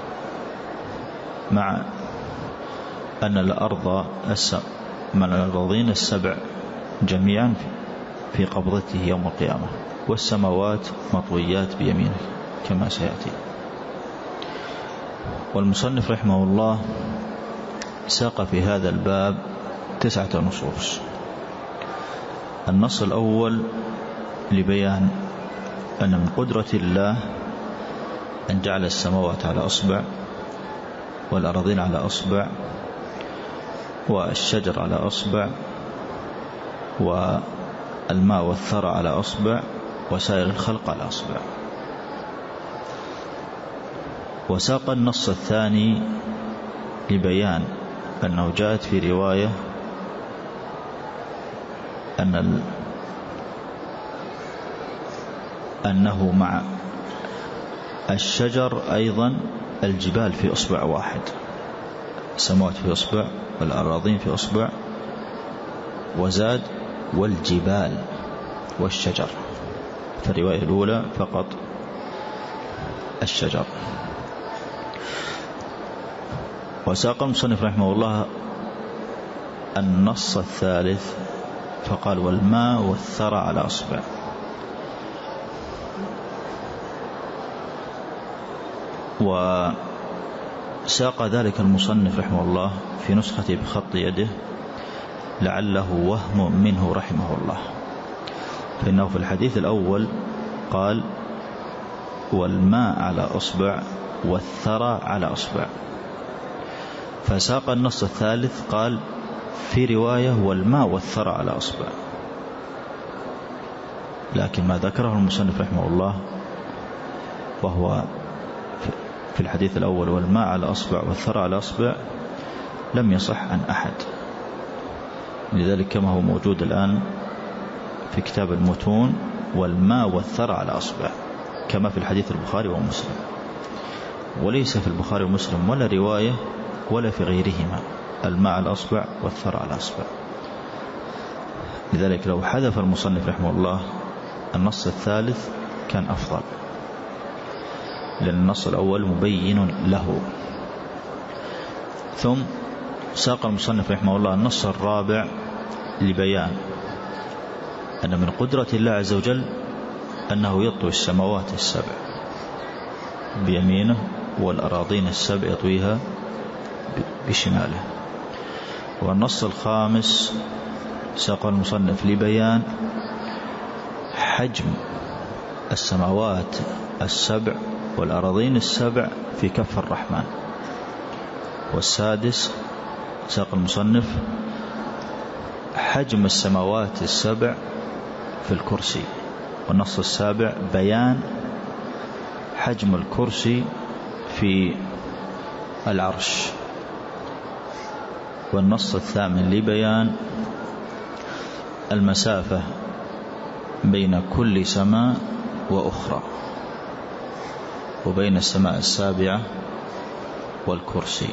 مع أن الأرض من الأرضين السبع جميعا في قبضته يوم القيامة، والسماوات مطويات بيمينه كما سيأتي. والمصنف رحمه الله ساق في هذا الباب 9 نصوص. النص الأول لبيان أن من قدرة الله أن جعل السماوات على أصبع، والأراضين على أصبع، والشجر على أصبع، والماء والثرى على أصبع، وسائر الخلق على أصبع. وساق النص الثاني لبيان أنه جاءت في رواية أنه مع الشجر أيضا الجبال في أصبع واحد، السماوات في أصبع والأراضين في أصبع، وزاد والجبال والشجر. في الرواية الأولى فقط الشجر. وساق المصنف رحمه الله النص الثالث فقال والماء والثرى على أصبع. وساق ذلك المصنف رحمه الله في نسخته بخط يده لعله وهم منه رحمه الله، فإنه في الحديث الأول قال والماء على أصبع والثرى على أصبع، فساق النص الثالث قال في رواية والماء والثرى على أصبع. لكن ما ذكره المصنف رحمه الله وهو في الحديث الأول والماء على أصبع والثرى على أصبع لم يصح عن أحد، لذلك كما هو موجود الآن في كتاب المتون والماء والثرى على أصبع كما في الحديث البخاري ومسلم، وليس في البخاري ومسلم ولا رواية ولا في غيرهما الماء على الأصبع والثرى على الأصبع. لذلك لو حذف المصنف رحمه الله النص الثالث كان أفضل، لأن النص الأول مبين له. ثم ساق المصنف رحمه الله النص الرابع لبيان أن من قدرة الله عز وجل أنه يطوي السماوات السبع بيمينه والأراضين السبع يطويها بشماله. والنص الخامس ساق المصنف لبيان حجم السماوات السبع والأراضين السبع في كف الرحمن. والسادس ساق المصنف حجم السماوات السبع في الكرسي. والنص السابع بيان حجم الكرسي في العرش. والنص الثامن لبيان المسافة بين كل سماء وأخرى وبين السماء السابعة والكرسي.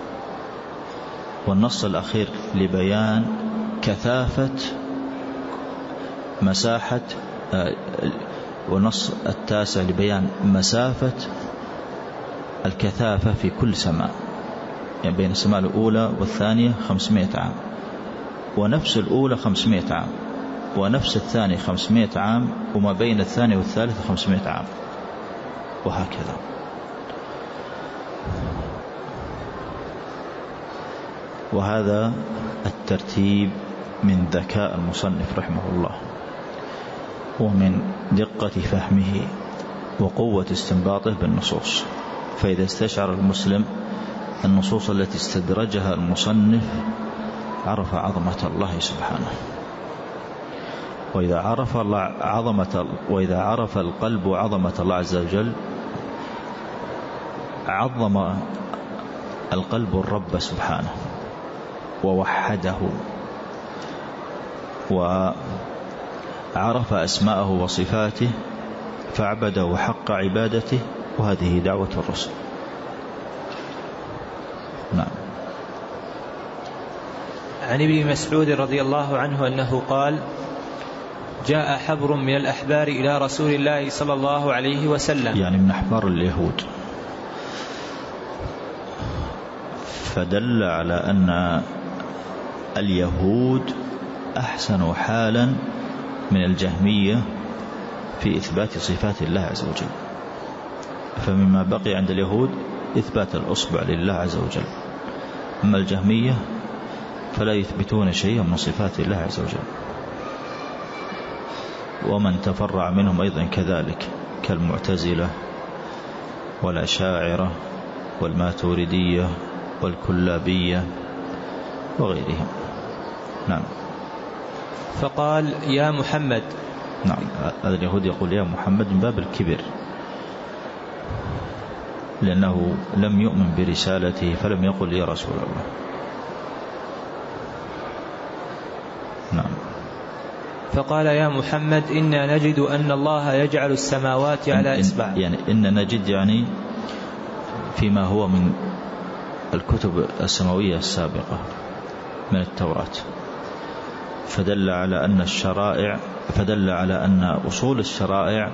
والنص الأخير لبيان كثافة مساحة والنص التاسع لبيان مسافة الكثافة في كل سماء، يعني بين السماء الأولى والثانية 500 عام، ونفس الأولى 500 عام، ونفس الثانية 500 عام، وما بين الثانية والثالثة 500 عام، وهكذا. وهذا الترتيب من ذكاء المصنف رحمه الله ومن دقة فهمه وقوة استنباطه بالنصوص. فإذا استشعر المسلم النصوص التي استدرجها المصنف عرف عظمة الله سبحانه. وإذا عرف القلب عظمة الله عز وجل عظم القلب الرب سبحانه ووحده وعرف أسماءه وصفاته فعبده حق عبادته، وهذه دعوة الرسل. نعم. عن ابن مسعود رضي الله عنه أنه قال: جاء حبر من الأحبار إلى رسول الله صلى الله عليه وسلم، يعني من أحبار اليهود، فدل على أن اليهود أحسن حالا من الجهمية في إثبات صفات الله عز وجل. فمما بقي عند اليهود إثبات الأصبع لله عز وجل، أما الجهمية فلا يثبتون شيئا من صفات الله عز وجل. ومن تفرع منهم أيضا كذلك كالمعتزلة والأشاعرة والماتوردية والكلابية وغيرهم. نعم. فقال: يا محمد. نعم، هذا اليهود يقول يا محمد من باب الكبر، لأنه لم يؤمن برسالته فلم يقل يا رسول الله. نعم. فقال: يا محمد إنا نجد أن الله يجعل السماوات على إصبع. يعني إن نجد يعني فيما هو من الكتب السماوية السابقة من التوراة، فدل على أن أصول الشرائع،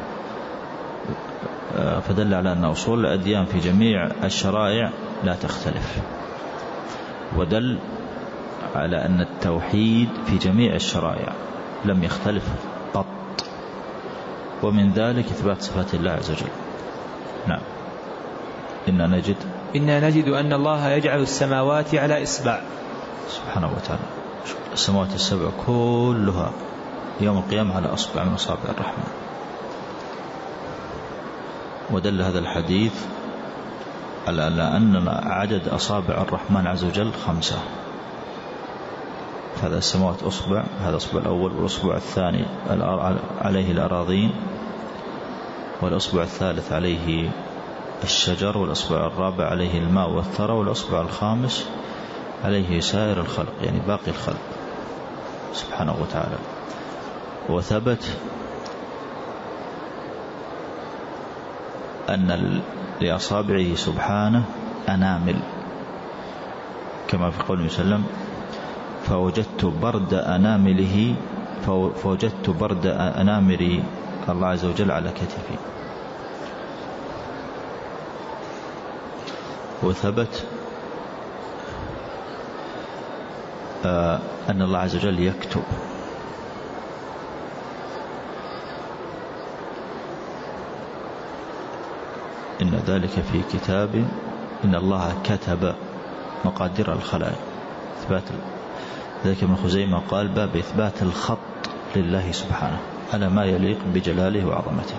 فدل على أن أصول الأديان في جميع الشرائع لا تختلف، ودل على أن التوحيد في جميع الشرائع لم يختلف قط، ومن ذلك إثبات صفات الله عز وجل. نعم. إنا نجد أن الله يجعل السماوات على إصبع سبحانه وتعالى. السماوات السبع كلها يوم القيامة على أصبع من أصابع الرحمن. ودل هذا الحديث على أن عدد أصابع الرحمن عز وجل 5. هذا السماوات أصبع، هذا الأصبع الأول، والأصبع الثاني عليه الأراضين، والأصبع الثالث عليه الشجر، والأصبع الرابع عليه الماء والثرى، والأصبع الخامس عليه سائر الخلق، يعني باقي الخلق سبحانه وتعالى. وثبت أن لأصابعه سبحانه أنامل، كما في قوله صلى الله عليه وسلم: فوجدت برد أنامل الله عز وجل على كتفي. وثبت أن الله عز وجل يكتب، إن ذلك في كتاب، إن الله كتب مقادير الخلائق. إثبات ذلك ابن خزيمة قال: باب إثبات الخط لله سبحانه على ما يليق بجلاله وعظمته.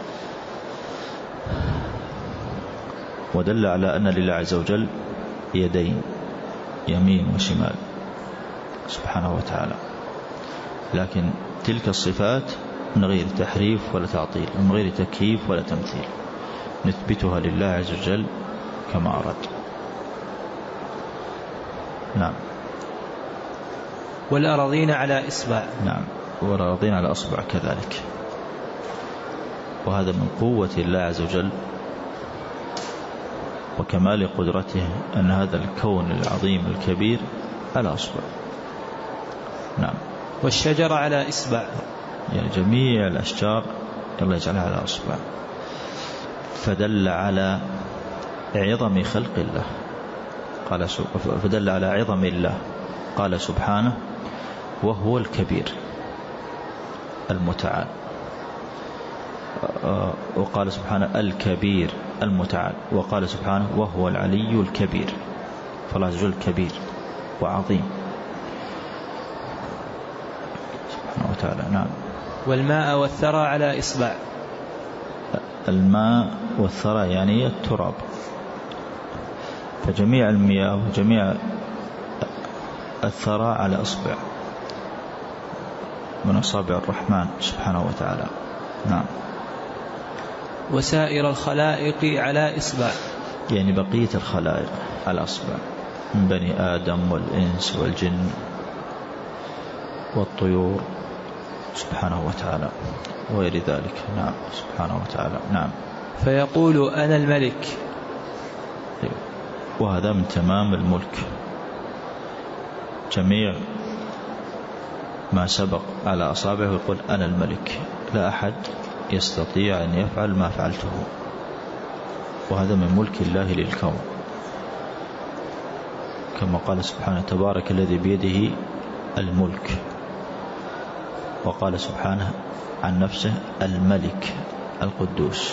ودل على أن لله عز وجل يدين، يمين وشمال سبحانه وتعالى، لكن تلك الصفات من غير تحريف ولا تعطيل، من غير تكييف ولا تمثيل، نثبتها لله عز وجل كما أراد. نعم. والأراضين على إصبع. نعم، والأراضين على أصبع كذلك. وهذا من قوة الله عز وجل وكمال قدرته أن هذا الكون العظيم الكبير على أصبع. نعم. والشجر على إصبع، يعني جميع الأشجار الله يجعلها على أصبع، فدل على عظم خلق الله، فدل على عظم الله. قال سبحانه: وهو الكبير المتعال. وقال سبحانه: الكبير المتعال. وقال سبحانه: وهو العلي الكبير. فالله عز وجل كبير وعظيم سبحانه وتعالى. نعم. والماء والثرى على إصبع. الماء والثرى يعني التراب، فجميع المياه وجميع الثرى على إصبع من أصابع الرحمن سبحانه وتعالى. نعم. وسائر الخلائق على إصبع، يعني بقية الخلائق على إصبع، من بني آدم والإنس والجن والطيور سبحانه وتعالى وغير ذلك. نعم سبحانه وتعالى. نعم. فيقول أنا الملك، وهذا من تمام الملك، جميع ما سبق على أصابعه يقول أنا الملك، لا أحد يستطيع أن يفعل ما فعلته، وهذا من ملك الله للكون، كما قال سبحانه تبارك الذي بيده الملك، وقال سبحانه عن نفسه الملك القدوس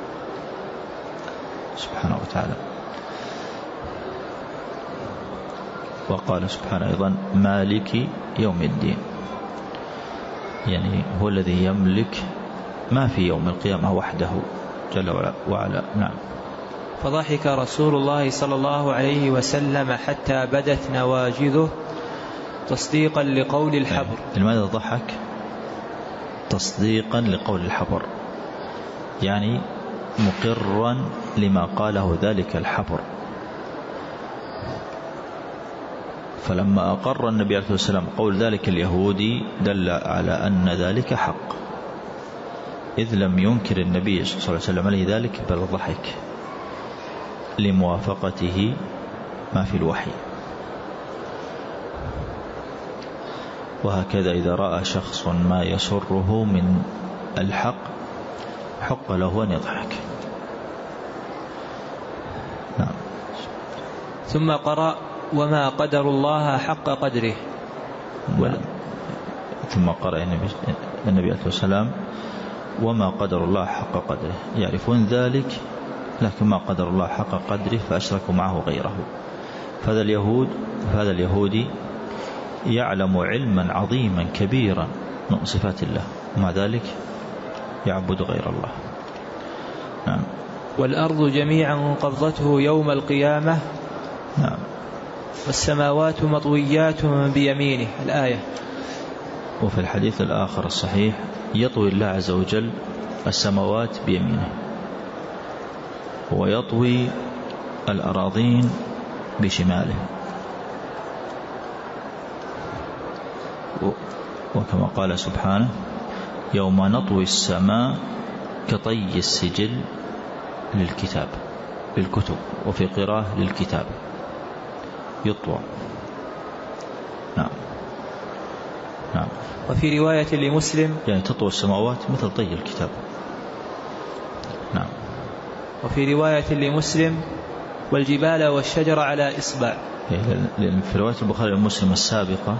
سبحانه وتعالى، وقال سبحانه أيضا مالك يوم الدين، يعني هو الذي يملك ما في يوم القيامة وحده جل وعلا. نعم. فضحك رسول الله صلى الله عليه وسلم حتى بدت نواجذه تصديقا لقول الحبر. لماذا ضحك؟ تصديقا لقول الحبر، يعني مقرا لما قاله ذلك الحبر. فلما أقر النبي عليه الصلاة والسلام قول ذلك اليهودي دل على أن ذلك حق، إذ لم ينكر النبي صلى الله عليه وسلم عليه ذلك، بل ضحك لموافقته ما في الوحي. وهكذا إذا رأى شخص ما يسره من الحق حق له أن يضحك. نعم. ثم قرأ وما قدر الله حق قدره. ثم قرأ النبي عليه السلام وما قدر الله حق قدره، يعرفون ذلك لكن ما قدر الله حق قدره فأشركوا معه غيره. فهذا اليهودي يعلم علما عظيما كبيرا من صفات الله، ومع ذلك يعبد غير الله. نعم. والأرض جميعا قبضته يوم القيامة. نعم. والسماوات مطويات بيمينه، الآية. وفي الحديث الآخر الصحيح يطوي الله عز وجل السماوات بيمينه، ويطوي الأراضين بشماله، وكما قال سبحانه يوم نطوي السماء كطي السجل للكتب، وفي قراءة للكتاب يطوى. نعم. نعم. وفي رواية لمسلم يعني تطوى السماوات مثل طي الكتاب. نعم. وفي رواية لمسلم والجبال والشجر على إصبع. في رواية البخاري ومسلم السابقة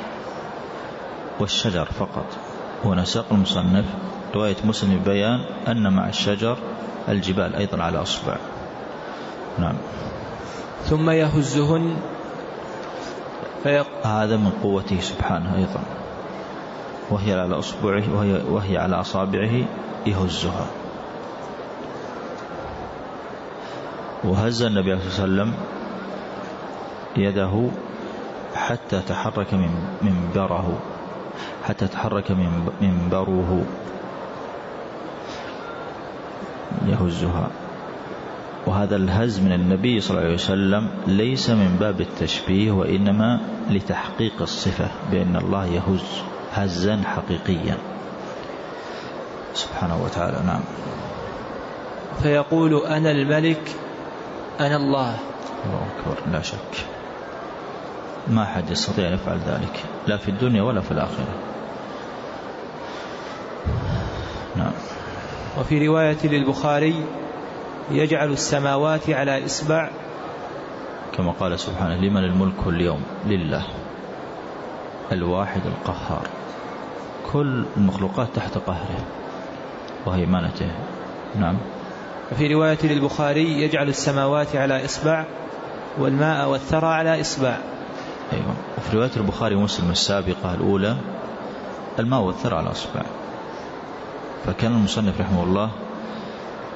والشجر فقط، ونساق المصنف رواية مسلم بيان أن مع الشجر الجبال أيضا على أصبع. نعم. ثم يهزهن هذا من قوته سبحانه أيضا، وهي على أصبعه وهي على أصابعه يهزها. وهز النبي صلى الله عليه وسلم يده حتى تحرك منبره يهزها. وهذا الهز من النبي صلى الله عليه وسلم ليس من باب التشبيه، وإنما لتحقيق الصفة بأن الله يهز هزا حقيقيا سبحانه وتعالى. نعم. فيقول أنا الملك أنا الله. الله أكبر. لا شك ما أحد يستطيع أن يفعل ذلك، لا في الدنيا ولا في الآخرة. نعم. وفي رواية للبخاري يجعل السماوات على إصبع، كما قال سبحانه لمن الملك اليوم لله الواحد القهار، كل المخلوقات تحت قهره وهيمنته. نعم. وفي رواية للبخاري يجعل السماوات على إصبع والماء والثرى على إصبع. أيوة. وفي رواية البخاري ومسلم السابقة الأولى الماء والثرى على إصبع. فكان المصنف رحمه الله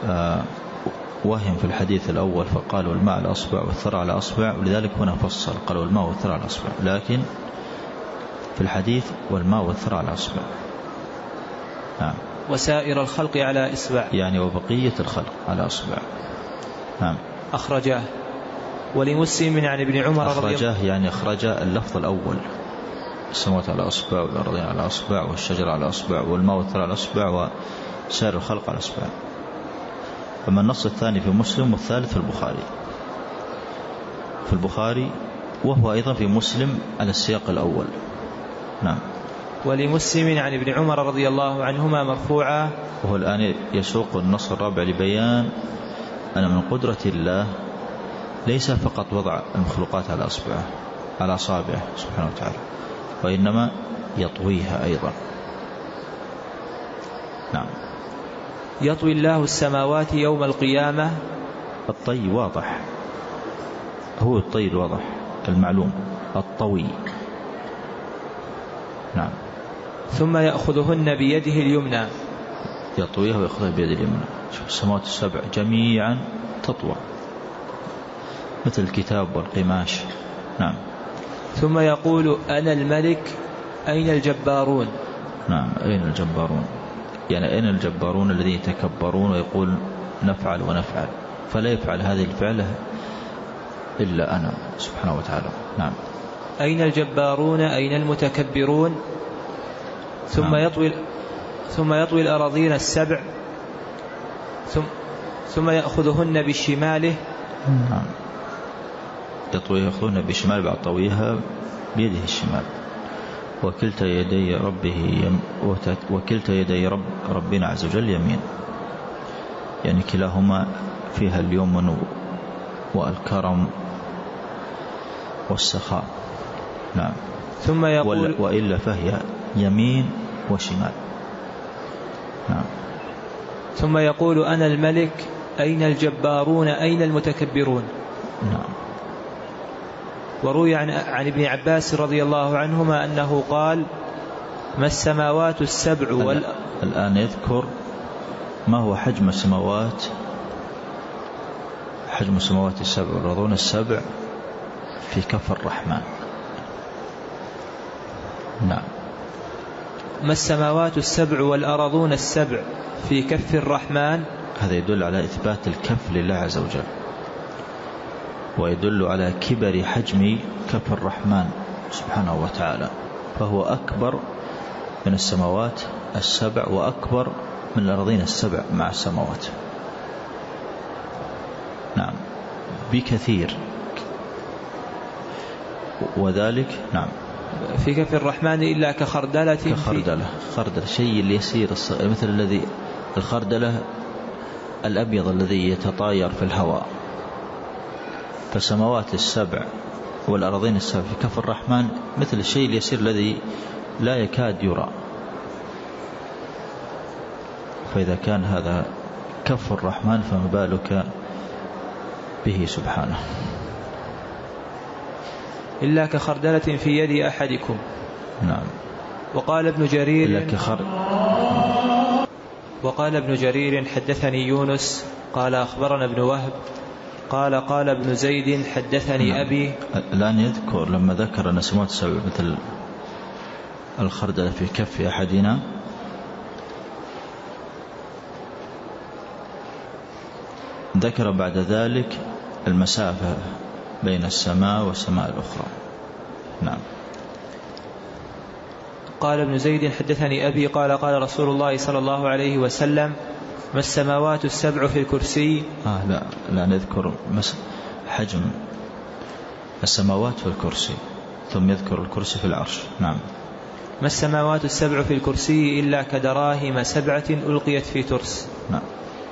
وهم في الحديث الأول فقالوا الماء على أصبع والثرى على أصبع، ولذلك هنا فصل قالوا الماء والثرى على أصبع، لكن في الحديث والماء والثرى على أصبع. نعم. وسائر الخلق على إصبع، يعني وبقية الخلق على أصبع. نعم. أخرجاه. ولمسلم عن ابن عمر أخرجاه يعني أخرج اللفظ الأول، السماوات على أصبع والأرضين على أصبع والشجر على أصبع والماء والثرى على أصبع وسائر الخلق على أصبع. أما النص الثاني في مسلم والثالث في البخاري. في البخاري وهو أيضا في مسلم على السياق الأول. نعم. ولمسلم عن ابن عمر رضي الله عنهما مرفوعا. وهو الآن يسوق النص الرابع لبيان أن من قدرة الله ليس فقط وضع المخلوقات على أصابعه سبحانه وتعالى، وإنما يطويها أيضا. نعم. يطوي الله السماوات يوم القيامة. الطي واضح، هو الطي الواضح المعلوم، الطوي. نعم. ثم يأخذهن بيده اليمنى. يطويها ويأخذها بيده اليمنى. شوف السماوات السبع جميعا تطوى مثل الكتاب والقماش. نعم. ثم يقول أنا الملك أين الجبارون. نعم. أين الجبارون، يعني أين الجبارون الذين يتكبرون ويقول نفعل ونفعل، فلا يفعل هذه الفعلة إلا أنا سبحانه وتعالى. نعم. أين الجبارون أين المتكبرون. ثم نعم. يطوي الأراضين السبع ثم يأخذهن بشماله. نعم. يأخذهن بشمال بعد طويها بيده الشمال. وكلتا يدي ربنا عز وجل يمين، يعني كلاهما فيها اليمن والكرم والسخاء. نعم. ثم يقول وإلا فهي يمين وشمال. نعم. ثم يقول أنا الملك أين الجبارون أين المتكبرون. نعم. وروي عن ابن عباس رضي الله عنهما أنه قال ما السماوات السبع الآن يذكر ما هو حجم السماوات السبع والأرضون السبع في كف الرحمن. نعم. ما السماوات السبع والأرضون السبع في كف الرحمن. هذا يدل على إثبات الكف لله عز وجل، ويدل على كبر حجم كف الرحمن سبحانه وتعالى، فهو أكبر من السماوات السبع وأكبر من الأرضين السبع مع السماوات. نعم. بكثير. وذلك نعم في كف الرحمن إلا كخردلة. خردلة شيء اليسير مثل الذي الخردلة الأبيض الذي يتطاير في الهواء. فالسماوات السبع والأرضين السبع في كف الرحمن مثل الشيء اليسير الذي لا يكاد يرى. فإذا كان هذا كف الرحمن فما بالك به سبحانه. إلا كخردلة في يد أحدكم. نعم. وقال ابن جرير حدثني يونس قال أخبرنا ابن وهب قال ابن زيد حدثني نعم. أبي. الآن يذكر لما ذكر أن السماوات السبع مثل الخردلة في كف أحدنا، ذكر بعد ذلك المسافة بين السماء والسماء الأخرى. نعم. قال ابن زيد حدثني أبي قال رسول الله صلى الله عليه وسلم ما السماوات السبع في الكرسي. لا نذكر حجم السماوات في الكرسي، ثم يذكر الكرسي في العرش. نعم. ما السماوات السبع في الكرسي إلا كدراهم سبعة ألقيت في ترس. نعم.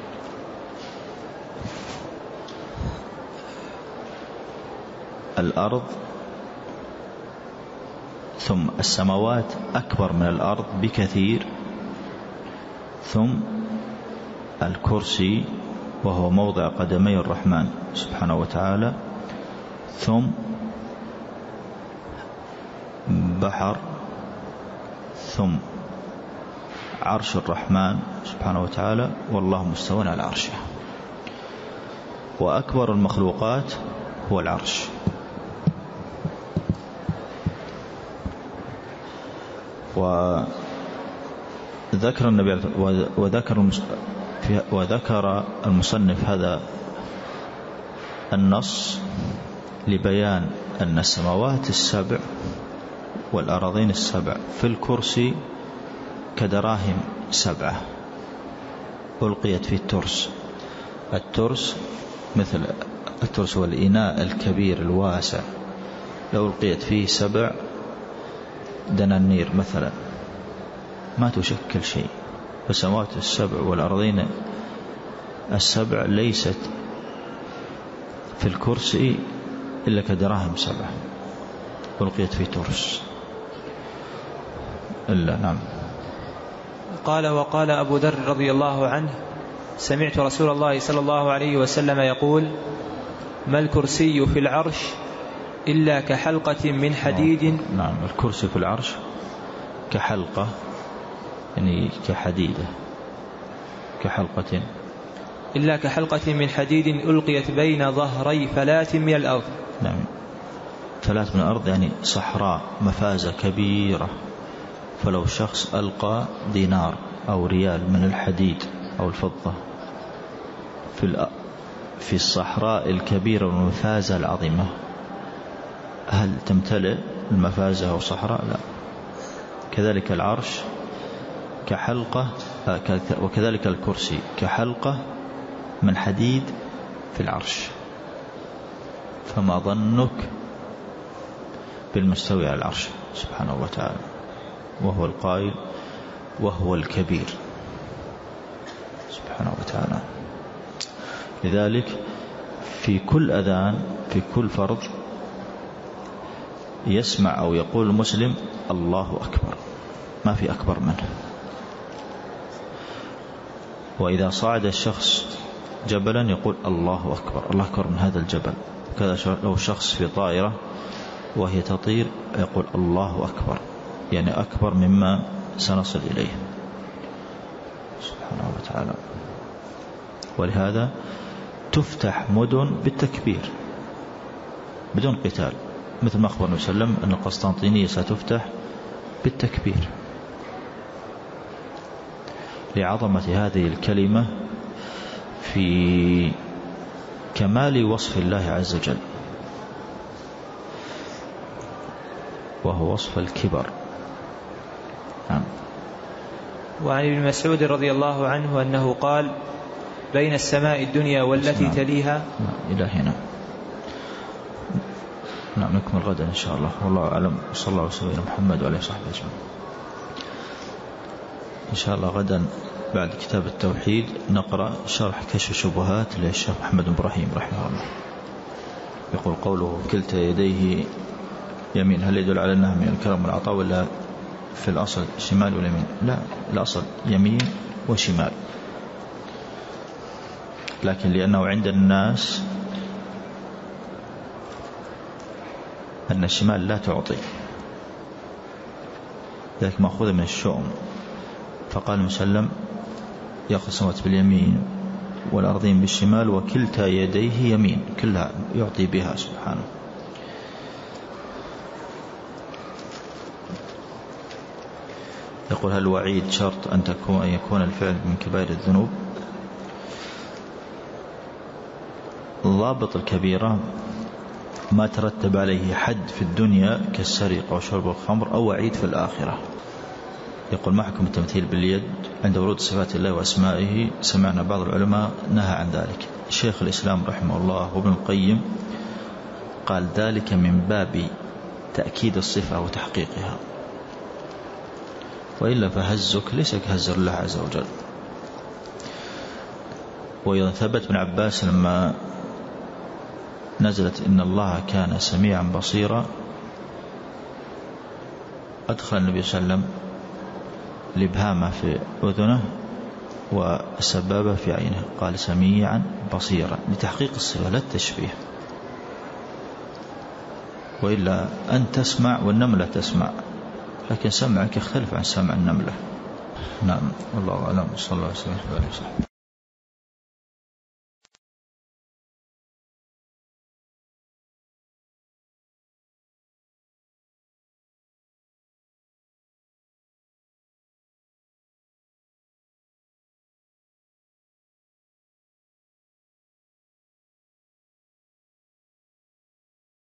الأرض ثم السماوات أكبر من الأرض بكثير، ثم الكرسي وهو موضع قدمي الرحمن سبحانه وتعالى، ثم بحر، ثم عرش الرحمن سبحانه وتعالى، والله مستوى على عرشه. وأكبر المخلوقات هو العرش. وذكر المصنف هذا النص لبيان أن السماوات السبع والأراضين السبع في الكرسي كدراهم 7 ألقيت في الترس. الترس مثل الترس والإناء الكبير الواسع، لو ألقيت فيه 7 دنانير مثلا ما تشكل شيء. فالسماوات السبع والأرضين السبع ليست في الكرسي إلا كدراهم 7 ألقيت في ترس إلا. نعم. قال: وقال أبو ذر رضي الله عنه: سمعت رسول الله صلى الله عليه وسلم يقول: ما الكرسي في العرش إلا كحلقة من حديد. نعم، الكرسي في العرش كحلقة، يعني كحديدة، كحلقة، إلا كحلقة من حديد ألقيت بين ظهري فلات من الأرض. نعم، فلات من الأرض يعني صحراء مفازة كبيرة، فلو شخص ألقى دينار أو ريال من الحديد أو الفضة في الصحراء الكبيرة والمفازة العظيمة، هل تمتلئ المفازة أو صحراء؟ لا. كذلك العرش كحلقة، وكذلك الكرسي كحلقة من حديد في العرش، فما ظنك بالمستوي على العرش سبحانه وتعالى، وهو القائل وهو الكبير سبحانه وتعالى. لذلك في كل أذان، في كل فرض، يسمع أو يقول المسلم الله أكبر، ما في أكبر منه. وإذا صعد الشخص جبلا يقول الله أكبر، الله أكبر من هذا الجبل. كذا لو شخص في طائرة وهي تطير يقول الله أكبر، يعني أكبر مما سنصل إليه سبحانه وتعالى. ولهذا تفتح مدن بالتكبير بدون قتال، مثل ما أخبر النبي صلى الله عليه وسلم أن القسطنطينية ستفتح بالتكبير، لعظمة هذه الكلمة في كمال وصف الله عز وجل، وهو وصف الكبر. نعم. وعن ابن مسعود رضي الله عنه أنه قال: بين السماء الدنيا والتي تليها. إلى هنا. نعم، نكمل غدا إن شاء الله، والله أعلم. صلى الله وسلم على محمد وعلى صحبه أجمعين. إن شاء الله غدا بعد كتاب التوحيد نقرأ شرح كشف الشبهات للشيخ محمد بن إبراهيم رحمه الله. يقول قوله كلتا يديه يمين، هل يدل على أنها من الكرم والعطاء، ولا في الأصل شمال ولا يمين؟ لا، الأصل يمين وشمال، لكن لأنه عند الناس أن الشمال لا تعطي، ذلك مأخوذ من الشؤم. فقال مسلم يأخذ السماوات باليمين والأرضين بالشمال وكلتا يديه يمين، كلها يعطي بها سبحانه. يقول هل الوعيد شرط أن يكون الفعل من كبائر الذنوب؟ ضابط الكبيرة ما ترتب عليه حد في الدنيا كالسرقة وشرب الخمر أو وعيد في الآخرة. يقول ما حكم التمثيل باليد عند ورود صفات الله وأسمائه؟ سمعنا بعض العلماء نهى عن ذلك. شيخ الإسلام رحمه الله وابن القيم قال ذلك من باب تأكيد الصفة وتحقيقها، وإلا فهزك ليس كهز الله عز وجل. وإذا ثبت ابن عباس لما نزلت إن الله كان سميعا بصيرا أدخل النبي صلى الله عليه وسلم الإبهام في أذنه والسبابة في عينه، قال سميعا بصيرا لتحقيق الصفة لا التشبيه. وإلا أن تسمع والنملة تسمع، لكن سمعك يختلف عن سمع النملة. نعم، والله أعلم. صلى الله عليه وسلم.